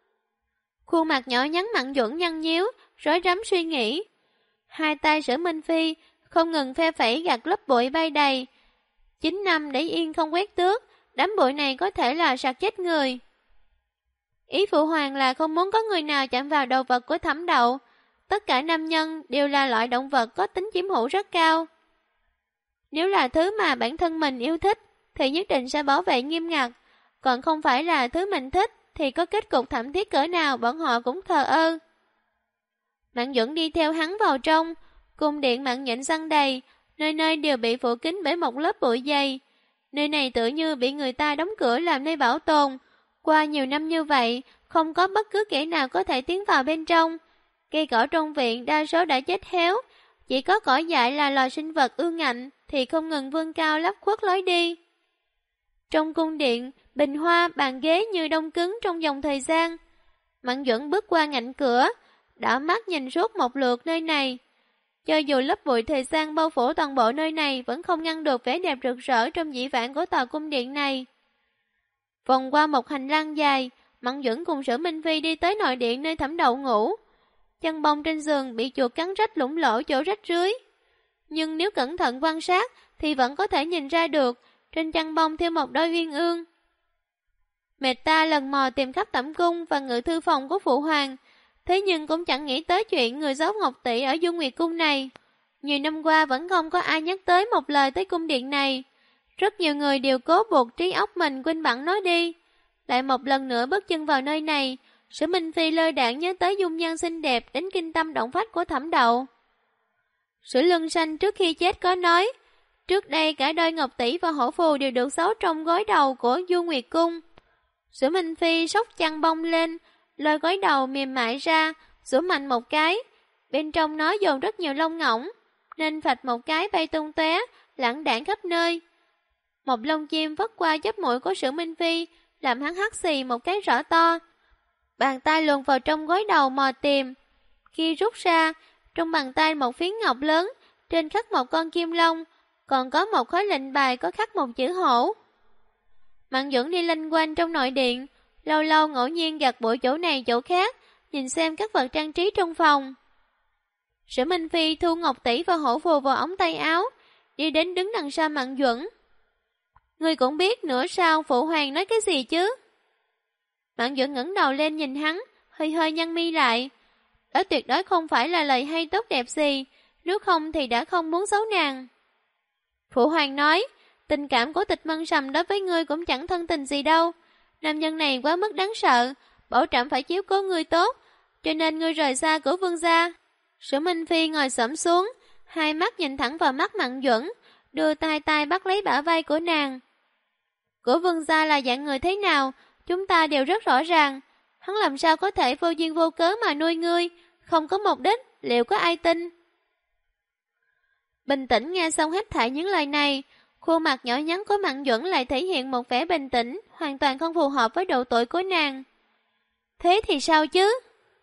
Khuôn mặt nhỏ nhắn Mạn Duẩn nhăn nhíu, rối rắm suy nghĩ. Hai tay Sử Minh Phi không ngừng phe phẩy gạt lớp bụi bay đầy. 9 năm để yên không quét tước, đám bụi này có thể là sặc chết người. Ý Phụ Hoàng là không muốn có người nào chạm vào đồ vật của Thẩm Đậu. Tất cả nam nhân đều là loại động vật có tính chiếm hữu rất cao. Nếu là thứ mà bản thân mình yêu thích, thì nhất định sẽ bảo vệ nghiêm ngặt. Còn không phải là thứ mình thích, thì có kết cục thảm thiết cỡ nào bọn họ cũng thờ ơ. Mạn Duẩn đi theo hắn vào trong, cung điện Mạn Nhện răng đầy, nơi nơi đều bị phủ kín bởi một lớp bụi dày. Nơi này tự như bị người ta đóng cửa làm nơi bảo tồn. Qua nhiều năm như vậy, không có bất cứ kẻ nào có thể tiến vào bên trong. Cây cỏ trong viện đa số đã chết héo, chỉ có cỏ dại là loài sinh vật ương ngạnh thì không ngừng vươn cao lấp khuất lối đi. Trong cung điện, bình hoa, bàn ghế như đông cứng trong dòng thời gian. Mạn Duẩn bước qua ngạnh cửa, đảo mắt nhìn suốt một lượt nơi này. Cho dù lớp bụi thời gian bao phủ toàn bộ nơi này vẫn không ngăn được vẻ đẹp rực rỡ trong dĩ vãng của tòa cung điện này. Vòng qua một hành lang dài, Mạn Duẩn cùng Sử Minh Phi đi tới nội điện nơi Thẩm Đậu ngủ. Chân bông trên giường bị chuột cắn rách lủng lỗ chỗ rách rưới. Nhưng nếu cẩn thận quan sát thì vẫn có thể nhìn ra được trên chăn bông thêm một đôi uyên ương. Mẹ ta lần mò tìm khắp tẩm cung và ngự thư phòng của Phụ Hoàng, thế nhưng cũng chẳng nghĩ tới chuyện người giấu Ngọc Tỷ ở Du Nguyệt Cung này. Nhiều năm qua vẫn không có ai nhắc tới một lời tới cung điện này. Rất nhiều người đều cố buộc trí óc mình quên bẵng nó đi. Lại một lần nữa bước chân vào nơi này, Sử Minh Phi lơ đãng nhớ tới dung nhan xinh đẹp đến kinh tâm động phách của Thẩm Đậu. Sử Lương Sanh trước khi chết có nói, Trước đây cả đôi ngọc tỷ và hổ phù đều được giấu trong gối đầu của Du Nguyệt Cung. Sử Minh Phi xốc chăn bông lên, lôi gối đầu mềm mại ra, sủa mạnh một cái. Bên trong nó dồn rất nhiều lông ngỗng, nên phạch một cái bay tung tóe, lảng đảng khắp nơi. Một lông chim vất qua chóp mũi của Sử Minh Phi, làm hắn hắt xì một cái rõ to. Bàn tay luồn vào trong gối đầu mò tìm. Khi rút ra, trong bàn tay một phiến ngọc lớn, trên khắc một con kim long, còn có một khối lệnh bài có khắc một chữ hổ. Mạn Duẩn đi lanh quanh trong nội điện, lâu lâu ngẫu nhiên gặt bụi chỗ này chỗ khác, nhìn xem các vật trang trí trong phòng. Sử Minh Phi thu ngọc tỷ và hổ phù vào ống tay áo, đi đến đứng đằng sau Mạn Duẩn. Ngươi cũng biết nữa sao phụ hoàng nói cái gì chứ? Mạn Duẩn ngẩng đầu lên nhìn hắn, hơi hơi nhăn mi lại. Đó tuyệt đối không phải là lời hay tốt đẹp gì, nếu không thì đã không muốn giấu nàng. Phụ hoàng nói, tình cảm của Tịch Mân Sầm đối với ngươi cũng chẳng thân tình gì đâu. Nam nhân này quá mức đáng sợ, bảo trẫm phải chiếu cố ngươi tốt, cho nên ngươi rời xa của vương gia. Sử Minh Phi ngồi xổm xuống, hai mắt nhìn thẳng vào mắt Mạn Duẩn, đưa tay bắt lấy bả vai của nàng. Của vương gia là dạng người thế nào, chúng ta đều rất rõ ràng. Hắn làm sao có thể vô duyên vô cớ mà nuôi ngươi, không có mục đích, liệu có ai tin? Bình tĩnh nghe xong hết thảy những lời này, khuôn mặt nhỏ nhắn của Mạn Duẩn lại thể hiện một vẻ bình tĩnh, hoàn toàn không phù hợp với độ tuổi của nàng. Thế thì sao chứ?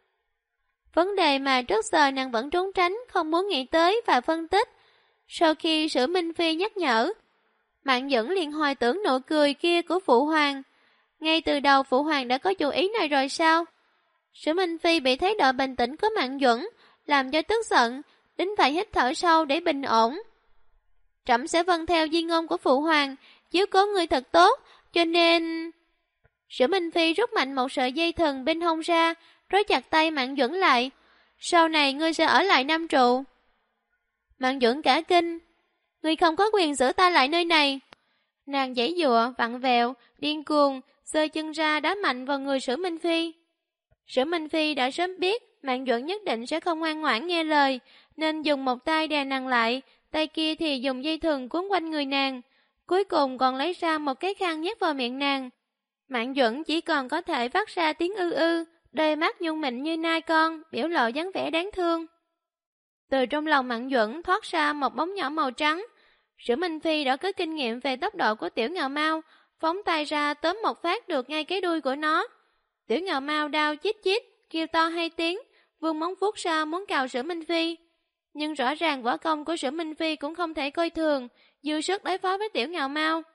Vấn đề mà trước giờ nàng vẫn trốn tránh, không muốn nghĩ tới và phân tích. Sau khi Sử Minh Phi nhắc nhở, Mạn Duẩn liền hồi tưởng nụ cười kia của phụ hoàng. Ngay từ đầu phụ hoàng đã có chủ ý này rồi sao? Sử Minh Phi bị thái độ bình tĩnh của Mạn Duẩn làm cho tức giận, đến phải hít thở sâu để bình ổn. Trẫm sẽ vâng theo di ngôn của phụ hoàng, chiếu cố người thật tốt, cho nên... Sử Minh Phi rút mạnh một sợi dây thừng bên hông ra, trói chặt tay Mạn Duẩn lại. Sau này ngươi sẽ ở lại Nam Trụ. Mạn Duẩn cả kinh. Ngươi không có quyền giữ ta lại nơi này. Nàng giãy giụa, vặn vẹo, điên cuồng, giơ chân ra đá mạnh vào người Sử Minh Phi. Sử Minh Phi đã sớm biết Mạn Duẩn nhất định sẽ không ngoan ngoãn nghe lời, nên dùng một tay đè nàng lại, tay kia thì dùng dây thừng cuốn quanh người nàng. Cuối cùng còn lấy ra một cái khăn nhét vào miệng nàng. Mạn Duẩn chỉ còn có thể phát ra tiếng ư ư, đôi mắt nhung mịn như nai con, biểu lộ dáng vẻ đáng thương. Từ trong lòng Mạn Duẩn thoát ra một bóng nhỏ màu trắng. Sử Minh Phi đã có kinh nghiệm về tốc độ của tiểu ngạo mao, phóng tay ra tóm một phát được ngay cái đuôi của nó. Tiểu ngạo mao đau chít chít, kêu to hai tiếng, vươn móng vuốt ra muốn cào Sử Minh Phi. Nhưng rõ ràng võ công của Sử Minh Phi cũng không thể coi thường, dư sức đối phó với tiểu ngạo mao.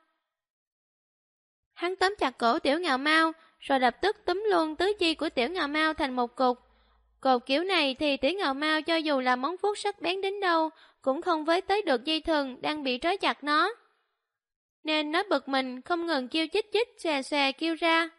Hắn tóm chặt cổ tiểu ngạo mao, rồi lập tức túm luôn tứ chi của tiểu ngạo mao thành một cục. Cột kiểu này thì tiểu ngạo mao cho dù là móng vuốt sắc bén đến đâu, cũng không với tới được dây thừng đang bị trói chặt nó. Nên nó bực mình, không ngừng kêu chích chích, xòe xòe kêu ra.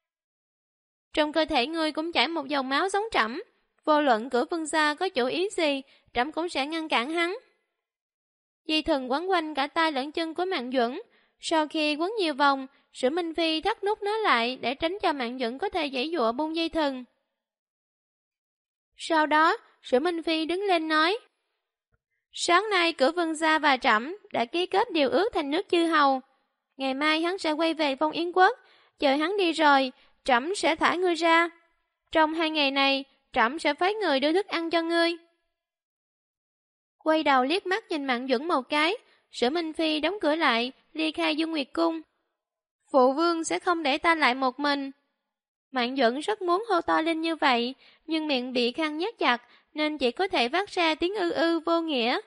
Trong cơ thể ngươi cũng chảy một dòng máu giống trẫm, vô luận của vương gia có chủ ý gì, trẫm cũng sẽ ngăn cản hắn. Dây thừng quấn quanh cả tay lẫn chân của Mạn Duẩn. Sau khi quấn nhiều vòng, Sử Minh Phi thắt nút nó lại để tránh cho Mạn Duẩn có thể giãy giụa buông dây thừng. Sau đó, Sử Minh Phi đứng lên nói: Sáng nay Cửu Vương gia và trẫm đã ký kết điều ước thành nước chư hầu. Ngày mai hắn sẽ quay về Phong Yến Quốc, chờ hắn đi rồi, trẫm sẽ thả ngươi ra. Trong 2 ngày này, trẫm sẽ phái người đưa thức ăn cho ngươi. Quay đầu liếc mắt nhìn Mạn Duẩn một cái, Sử Minh Phi đóng cửa lại, ly khai Dương Nguyệt Cung. Phụ vương sẽ không để ta lại một mình. Mạn Duẩn rất muốn hô to lên như vậy, nhưng miệng bị khăn nhét chặt, nên chỉ có thể phát ra tiếng ư ư vô nghĩa.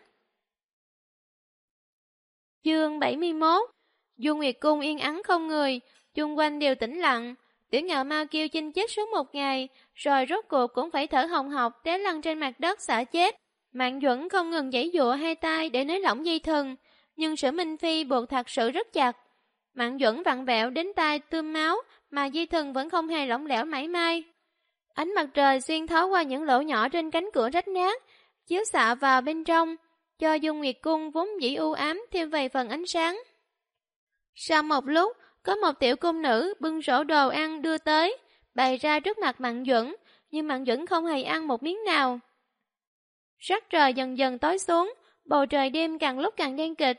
Chương 71. Dương Nguyệt Cung yên ắng không người, chung quanh đều tĩnh lặng. Tiểu ngạo mao kêu chinh chết suốt 1 ngày, rồi rốt cuộc cũng phải thở hồng hộc té lăn trên mặt đất xả chết. Mạn Duẩn không ngừng giãy giụa hai tay để nới lỏng dây thừng, nhưng Sử Minh Phi buộc thật sự rất chặt. Mạn Duẩn vặn vẹo đến tai tươm máu, mà dây thừng vẫn không hề lỏng lẻo mảy may. Ánh mặt trời xuyên thấu qua những lỗ nhỏ trên cánh cửa rách nát, chiếu xạ vào bên trong, cho Dương Nguyệt Cung vốn dĩ u ám thêm vài phần ánh sáng. Sau một lúc, có một tiểu cung nữ bưng rổ đồ ăn đưa tới, bày ra trước mặt Mạn Duẩn, nhưng Mạn Duẩn không hề ăn một miếng nào. Sắc trời dần dần tối xuống, bầu trời đêm càng lúc càng đen kịt,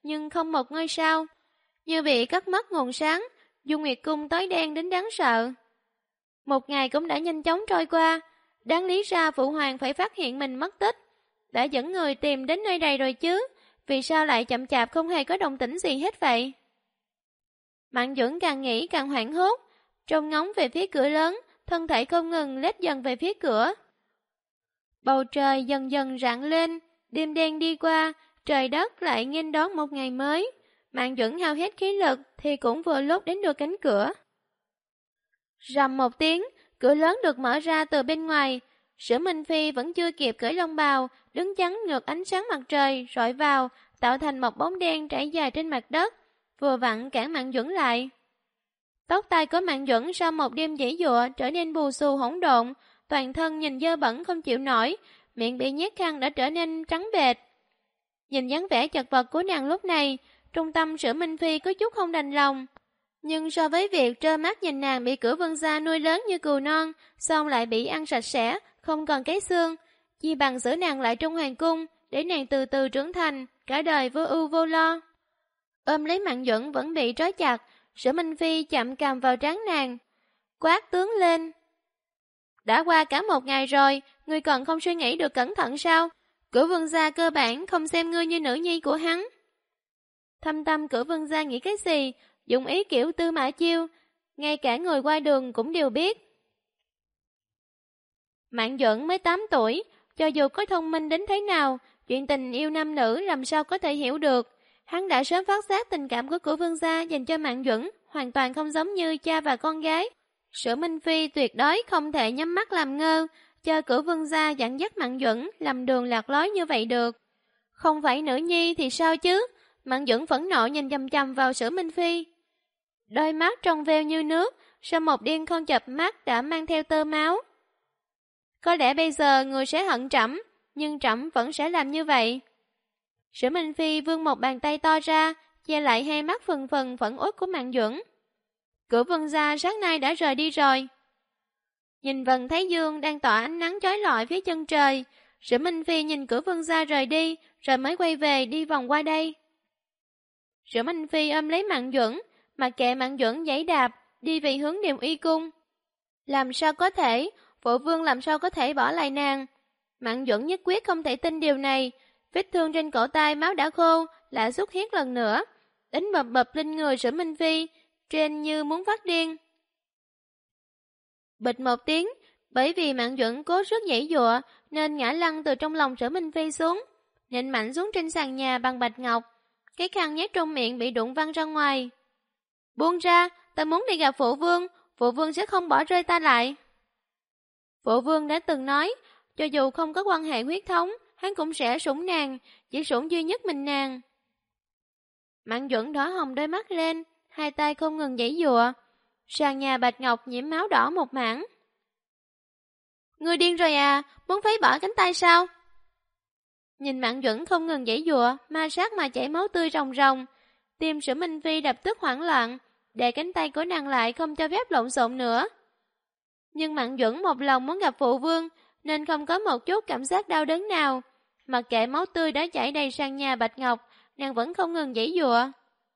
nhưng không một ngôi sao. Như bị cắt mất nguồn sáng, Dung Nguyệt Cung tối đen đến đáng sợ. Một ngày cũng đã nhanh chóng trôi qua, đáng lý ra Phụ Hoàng phải phát hiện mình mất tích. Đã dẫn người tìm đến nơi này rồi chứ, vì sao lại chậm chạp không hề có động tĩnh gì hết vậy? Mạn Duẩn càng nghĩ càng hoảng hốt, trông ngóng về phía cửa lớn, thân thể không ngừng lết dần về phía cửa. Bầu trời dần dần rạng lên, đêm đen đi qua, trời đất lại nghênh đón một ngày mới. Mạn Duẩn hao hết khí lực thì cũng vừa lúc đến được cánh cửa. Rầm một tiếng, cửa lớn được mở ra từ bên ngoài. Sử Minh Phi vẫn chưa kịp cởi lông bào, đứng chắn ngược ánh sáng mặt trời rọi vào, tạo thành một bóng đen trải dài trên mặt đất, vừa vặn cản Mạn Duẩn lại. Tóc tai của Mạn Duẩn sau một đêm giãy giụa trở nên bù xù hỗn độn, toàn thân nhìn dơ bẩn không chịu nổi, miệng bị nhét khăn đã trở nên trắng bệch. Nhìn dáng vẻ chật vật của nàng lúc này, trung tâm Sử Minh Phi có chút không đành lòng. Nhưng so với việc trơ mắt nhìn nàng bị Cửu Vương gia nuôi lớn như cừu non, xong lại bị ăn sạch sẽ, không còn cái xương, chi bằng giữ nàng lại trong hoàng cung, để nàng từ từ trưởng thành, cả đời vô ưu vô lo. Ôm lấy Mạn Duẩn vẫn bị trói chặt, Sử Minh Phi chậm cầm vào trán nàng, quát tướng lên. Đã qua cả một ngày rồi, ngươi còn không suy nghĩ được cẩn thận sao? Cửu Vương gia cơ bản không xem ngươi như nữ nhi của hắn. Thâm tâm Cửu Vương gia nghĩ cái gì, dụng ý kiểu Tư Mã Chiêu, ngay cả người qua đường cũng đều biết. Mạn Duẩn mới 8 tuổi, cho dù có thông minh đến thế nào, chuyện tình yêu nam nữ làm sao có thể hiểu được. Hắn đã sớm phát giác tình cảm của Cửu Vương gia dành cho Mạn Duẩn, hoàn toàn không giống như cha và con gái. Sử Minh Phi tuyệt đối không thể nhắm mắt làm ngơ, cho Cửu Vương gia dẫn dắt Mạn Duẩn lầm đường lạc lối như vậy được. Không phải nữ nhi thì sao chứ? Mạn Duẩn phẫn nộ nhìn chằm chằm vào Sử Minh Phi. Đôi mắt trong veo như nước, sau một đêm không chợp mắt đã mang theo tơ máu. Có lẽ bây giờ người sẽ hận trẫm, nhưng trẫm vẫn sẽ làm như vậy. Sử Minh Phi vươn một bàn tay to ra, che lại hai mắt phần phần phẫn uất của Mạn Duẩn. Cửu Vương gia sáng nay đã rời đi rồi. Nhìn vầng thái dương đang tỏa ánh nắng chói lọi phía chân trời, Sử Minh Phi nhìn Cửu Vương gia rời đi, rồi mới quay về đi vòng qua đây. Sử Minh Phi ôm lấy Mạn Duẩn, mặc kệ Mạn Duẩn giãy đạp, đi về hướng Điềm Uy cung. Làm sao có thể, Phụ Vương làm sao có thể bỏ lại nàng? Mạn Duẩn nhất quyết không thể tin điều này, vết thương trên cổ tay máu đã khô, lại xuất hiện lần nữa, đánh bập bập lên người Sử Minh Phi, trên như muốn phát điên. Bịch một tiếng, bởi vì Mạn Duẩn cố sức giãy giụa nên ngã lăn từ trong lòng Sử Minh Phi xuống, nện mạnh xuống trên sàn nhà bằng bạch ngọc. Cái khăn nhét trong miệng bị đụng văng ra ngoài. Buông ra, ta muốn đi gặp Phụ Vương sẽ không bỏ rơi ta lại. Phụ Vương đã từng nói, cho dù không có quan hệ huyết thống, hắn cũng sẽ sủng nàng, chỉ sủng duy nhất mình nàng. Mạn Duẩn đỏ hồng đôi mắt lên, hai tay không ngừng giãy giụa. Sàn nhà bạch ngọc nhiễm máu đỏ một mảng. Ngươi điên rồi à, muốn phế bỏ cánh tay sao? Nhìn Mạn Duẩn không ngừng giãy giụa, ma sát mà chảy máu tươi ròng ròng, tim Sử Minh Phi đập tức hoảng loạn, đè cánh tay của nàng lại không cho phép lộn xộn nữa. Nhưng Mạn Duẩn một lòng muốn gặp Phụ Vương, nên không có một chút cảm giác đau đớn nào. Mặc kệ máu tươi đã chảy đầy sàn nhà bạch ngọc, nàng vẫn không ngừng giãy giụa.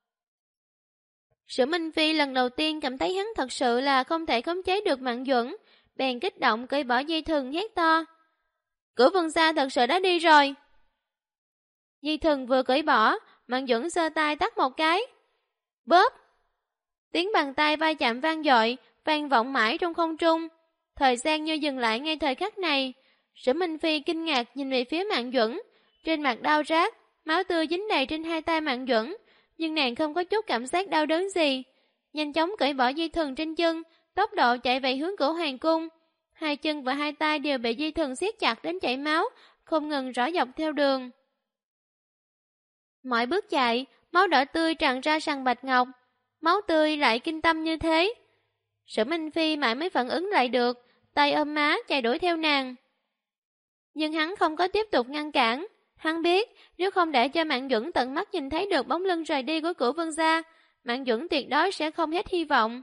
Sử Minh Phi lần đầu tiên cảm thấy hắn thật sự là không thể khống chế được Mạn Duẩn, bèn kích động cởi bỏ dây thừng hét to. Cửu Vương gia thật sự đã đi rồi. Dây thừng vừa cởi bỏ, Mạn Duẩn giơ tay tắt một cái. Bóp! Tiếng bàn tay va chạm vang dội, vang vọng mãi trong không trung. Thời gian như dừng lại ngay thời khắc này. Sử Minh Phi kinh ngạc nhìn về phía Mạn Duẩn, trên mặt đau rát, máu tươi dính đầy trên hai tay Mạn Duẩn, nhưng nàng không có chút cảm giác đau đớn gì. Nhanh chóng cởi bỏ dây thừng trên chân, tốc độ chạy về hướng Cửu Hoàng cung. Hai chân và hai tay đều bị dây thừng siết chặt đến chảy máu, không ngừng rõ dọc theo đường. Mọi bước chạy, máu đỏ tươi tràn ra sàn bạch ngọc, máu tươi lại kinh tâm như thế. Sử Minh Phi mãi mới phản ứng lại được, tay ôm má chạy đuổi theo nàng. Nhưng hắn không có tiếp tục ngăn cản, hắn biết nếu không để cho Mạn Duẩn tận mắt nhìn thấy được bóng lưng rời đi của Cửu Vương gia, Mạn Duẩn tuyệt đối sẽ không hết hy vọng.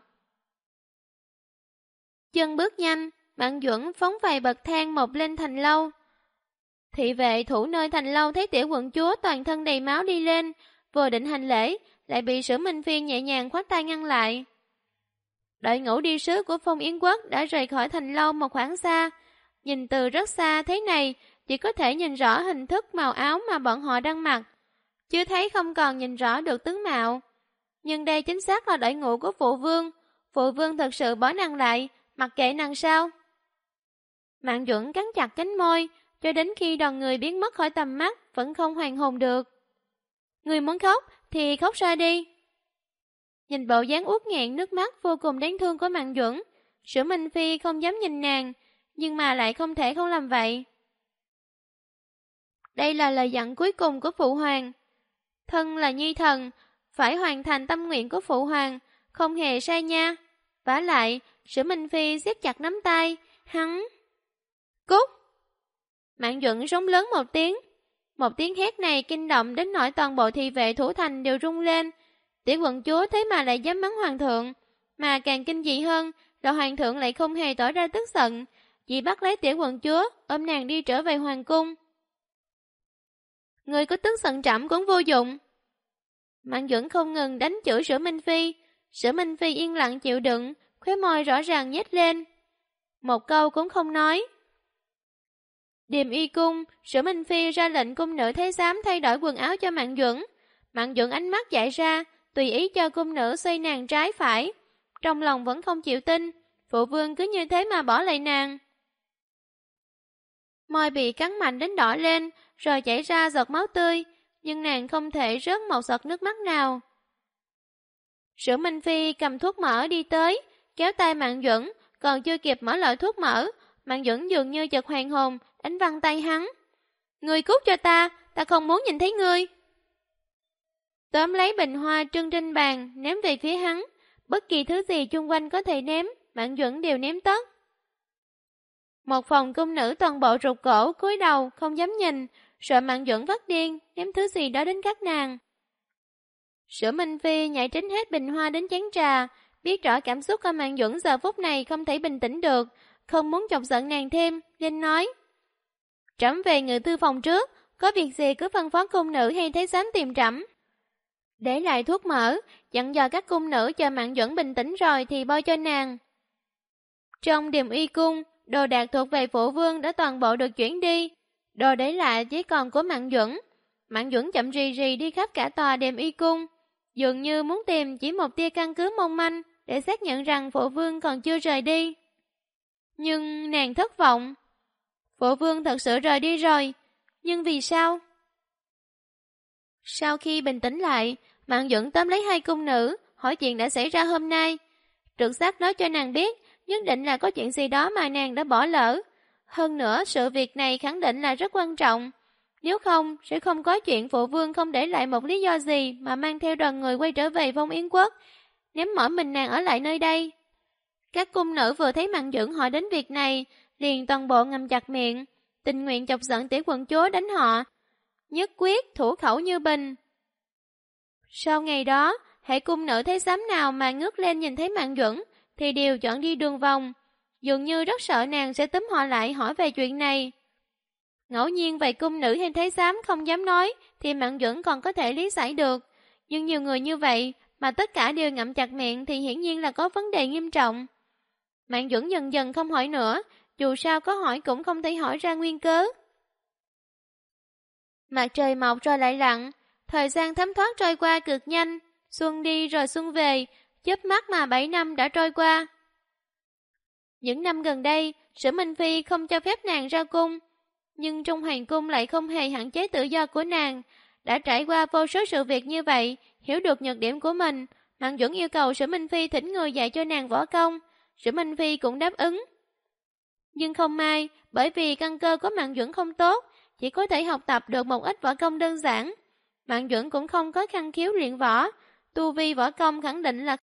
Chân bước nhanh, Mạn Duẩn phóng vài bậc thang một lên thành lâu. Thị vệ thủ nơi thành lâu thấy tiểu quận chúa toàn thân đầy máu đi lên, vừa định hành lễ, lại bị Sử Minh Phi nhẹ nhàng khoát tay ngăn lại. Đội ngũ đi sứ của Phong Yến Quốc đã rời khỏi thành lâu một khoảng xa. Nhìn từ rất xa thế này, chỉ có thể nhìn rõ hình thức màu áo mà bọn họ đang mặc. Chưa thấy không còn nhìn rõ được tướng mạo. Nhưng đây chính xác là đội ngũ của phụ vương. Phụ vương thật sự bỏ nàng lại, mặc kệ nàng sao? Mạn Duẩn cắn chặt cánh môi, cho đến khi đoàn người biến mất khỏi tầm mắt, vẫn không hoàn hồn được. Người muốn khóc thì khóc ra đi. Nhìn bộ dáng uất nghẹn nước mắt vô cùng đáng thương của Mạn Duẩn, Sử Minh Phi không dám nhìn nàng, nhưng mà lại không thể không làm vậy. Đây là lời dặn cuối cùng của Phụ Hoàng. Thân là nhi thần, phải hoàn thành tâm nguyện của Phụ Hoàng, không hề sai nha. Vả lại, Sử Minh Phi siết chặt nắm tay, hắn... Cút! Mạn Duẩn rống lớn một tiếng hét này kinh động đến nỗi toàn bộ thị vệ thủ thành đều rung lên. Tiểu quận chúa thế mà lại dám mắng hoàng thượng, mà càng kinh dị hơn là hoàng thượng lại không hề tỏ ra tức giận, chỉ bắt lấy tiểu quận chúa ôm nàng đi trở về hoàng cung. Người có tức giận trẫm cũng vô dụng. Mạn Duẩn không ngừng đánh chửi Sử Minh Phi. Sử Minh Phi yên lặng chịu đựng, khóe môi rõ ràng nhếch lên, một câu cũng không nói. Điềm Y cung, Sử Minh Phi ra lệnh cung nữ thái giám thay đổi quần áo cho Mạn Duẩn. Mạn Duẩn ánh mắt dại ra, tùy ý cho cung nữ xoay nàng trái phải. Trong lòng vẫn không chịu tin, phụ vương cứ như thế mà bỏ lại nàng. Môi bị cắn mạnh đến đỏ lên, rồi chảy ra giọt máu tươi, nhưng nàng không thể rớt một giọt nước mắt nào. Sử Minh Phi cầm thuốc mỡ đi tới, kéo tay Mạn Duẩn, còn chưa kịp mở loại thuốc mỡ, Mạn Duẩn dường như chợt hoàn hồn, đánh văng tay hắn. Ngươi cút cho ta không muốn nhìn thấy ngươi. Tóm lấy bình hoa trưng trên bàn, ném về phía hắn. Bất kỳ thứ gì chung quanh có thể ném, Mạn Duẩn đều ném tất. Một phòng cung nữ toàn bộ rụt cổ, cúi đầu, không dám nhìn, sợ Mạn Duẩn phát điên, ném thứ gì đó đến các nàng. Sử Minh Phi nhảy tránh hết bình hoa đến chén trà, biết rõ cảm xúc của Mạn Duẩn giờ phút này không thể bình tĩnh được, không muốn chọc giận nàng thêm, nên nói. Trẫm về ngự thư phòng trước, có việc gì cứ phân phó cung nữ hay thái giám tìm trẫm. Để lại thuốc mỡ, dặn dò các cung nữ chờ Mạn Duẩn bình tĩnh rồi thì bôi cho nàng. Trong Điềm Y cung, đồ đạc thuộc về phụ vương đã toàn bộ được chuyển đi, đồ để lại chỉ còn của Mạn Duẩn. Mạn Duẩn chậm rì rì đi khắp cả tòa Điềm Y cung, dường như muốn tìm chỉ một tia căn cứ mong manh để xác nhận rằng phụ vương còn chưa rời đi. Nhưng nàng thất vọng. Phụ vương thật sự rời đi rồi, nhưng vì sao? Sau khi bình tĩnh lại, Mạn Duẩn tóm lấy hai cung nữ, hỏi chuyện đã xảy ra hôm nay. Trực giác nói cho nàng biết, nhất định là có chuyện gì đó mà nàng đã bỏ lỡ. Hơn nữa, sự việc này khẳng định là rất quan trọng. Nếu không, sẽ không có chuyện phụ vương không để lại một lý do gì mà mang theo đoàn người quay trở về Phong Yến Quốc, ném mỗi mình nàng ở lại nơi đây. Các cung nữ vừa thấy Mạn Duẩn hỏi đến việc này, liền toàn bộ ngậm chặt miệng, tình nguyện chọc giận tiểu quận chúa đánh họ, nhất quyết thủ khẩu như bình. Sau ngày đó, hễ cung nữ thấy xám nào mà ngước lên nhìn thấy Mạn Duẩn, thì đều chọn đi đường vòng, dường như rất sợ nàng sẽ túm họ lại hỏi về chuyện này. Ngẫu nhiên vài cung nữ hay thái giám không dám nói, thì Mạn Duẩn còn có thể lý giải được, nhưng nhiều người như vậy mà tất cả đều ngậm chặt miệng thì hiển nhiên là có vấn đề nghiêm trọng. Mạn Duẩn dần dần không hỏi nữa, dù sao có hỏi cũng không thể hỏi ra nguyên cớ. Mặt trời mọc rồi lại lặn, thời gian thấm thoát trôi qua cực nhanh, xuân đi rồi xuân về, chớp mắt mà 7 năm đã trôi qua. Những năm gần đây, Sử Minh Phi không cho phép nàng ra cung, nhưng trong hoàng cung lại không hề hạn chế tự do của nàng. Đã trải qua vô số sự việc như vậy, hiểu được nhược điểm của mình, Mạn Duẩn yêu cầu Sử Minh Phi thỉnh người dạy cho nàng võ công. Sử Minh Phi cũng đáp ứng. Nhưng không may, bởi vì căn cơ của Mạn Duẩn không tốt, chỉ có thể học tập được một ít võ công đơn giản. Mạn Duẩn cũng không có khăng khiếu luyện võ, tu vi võ công khẳng định là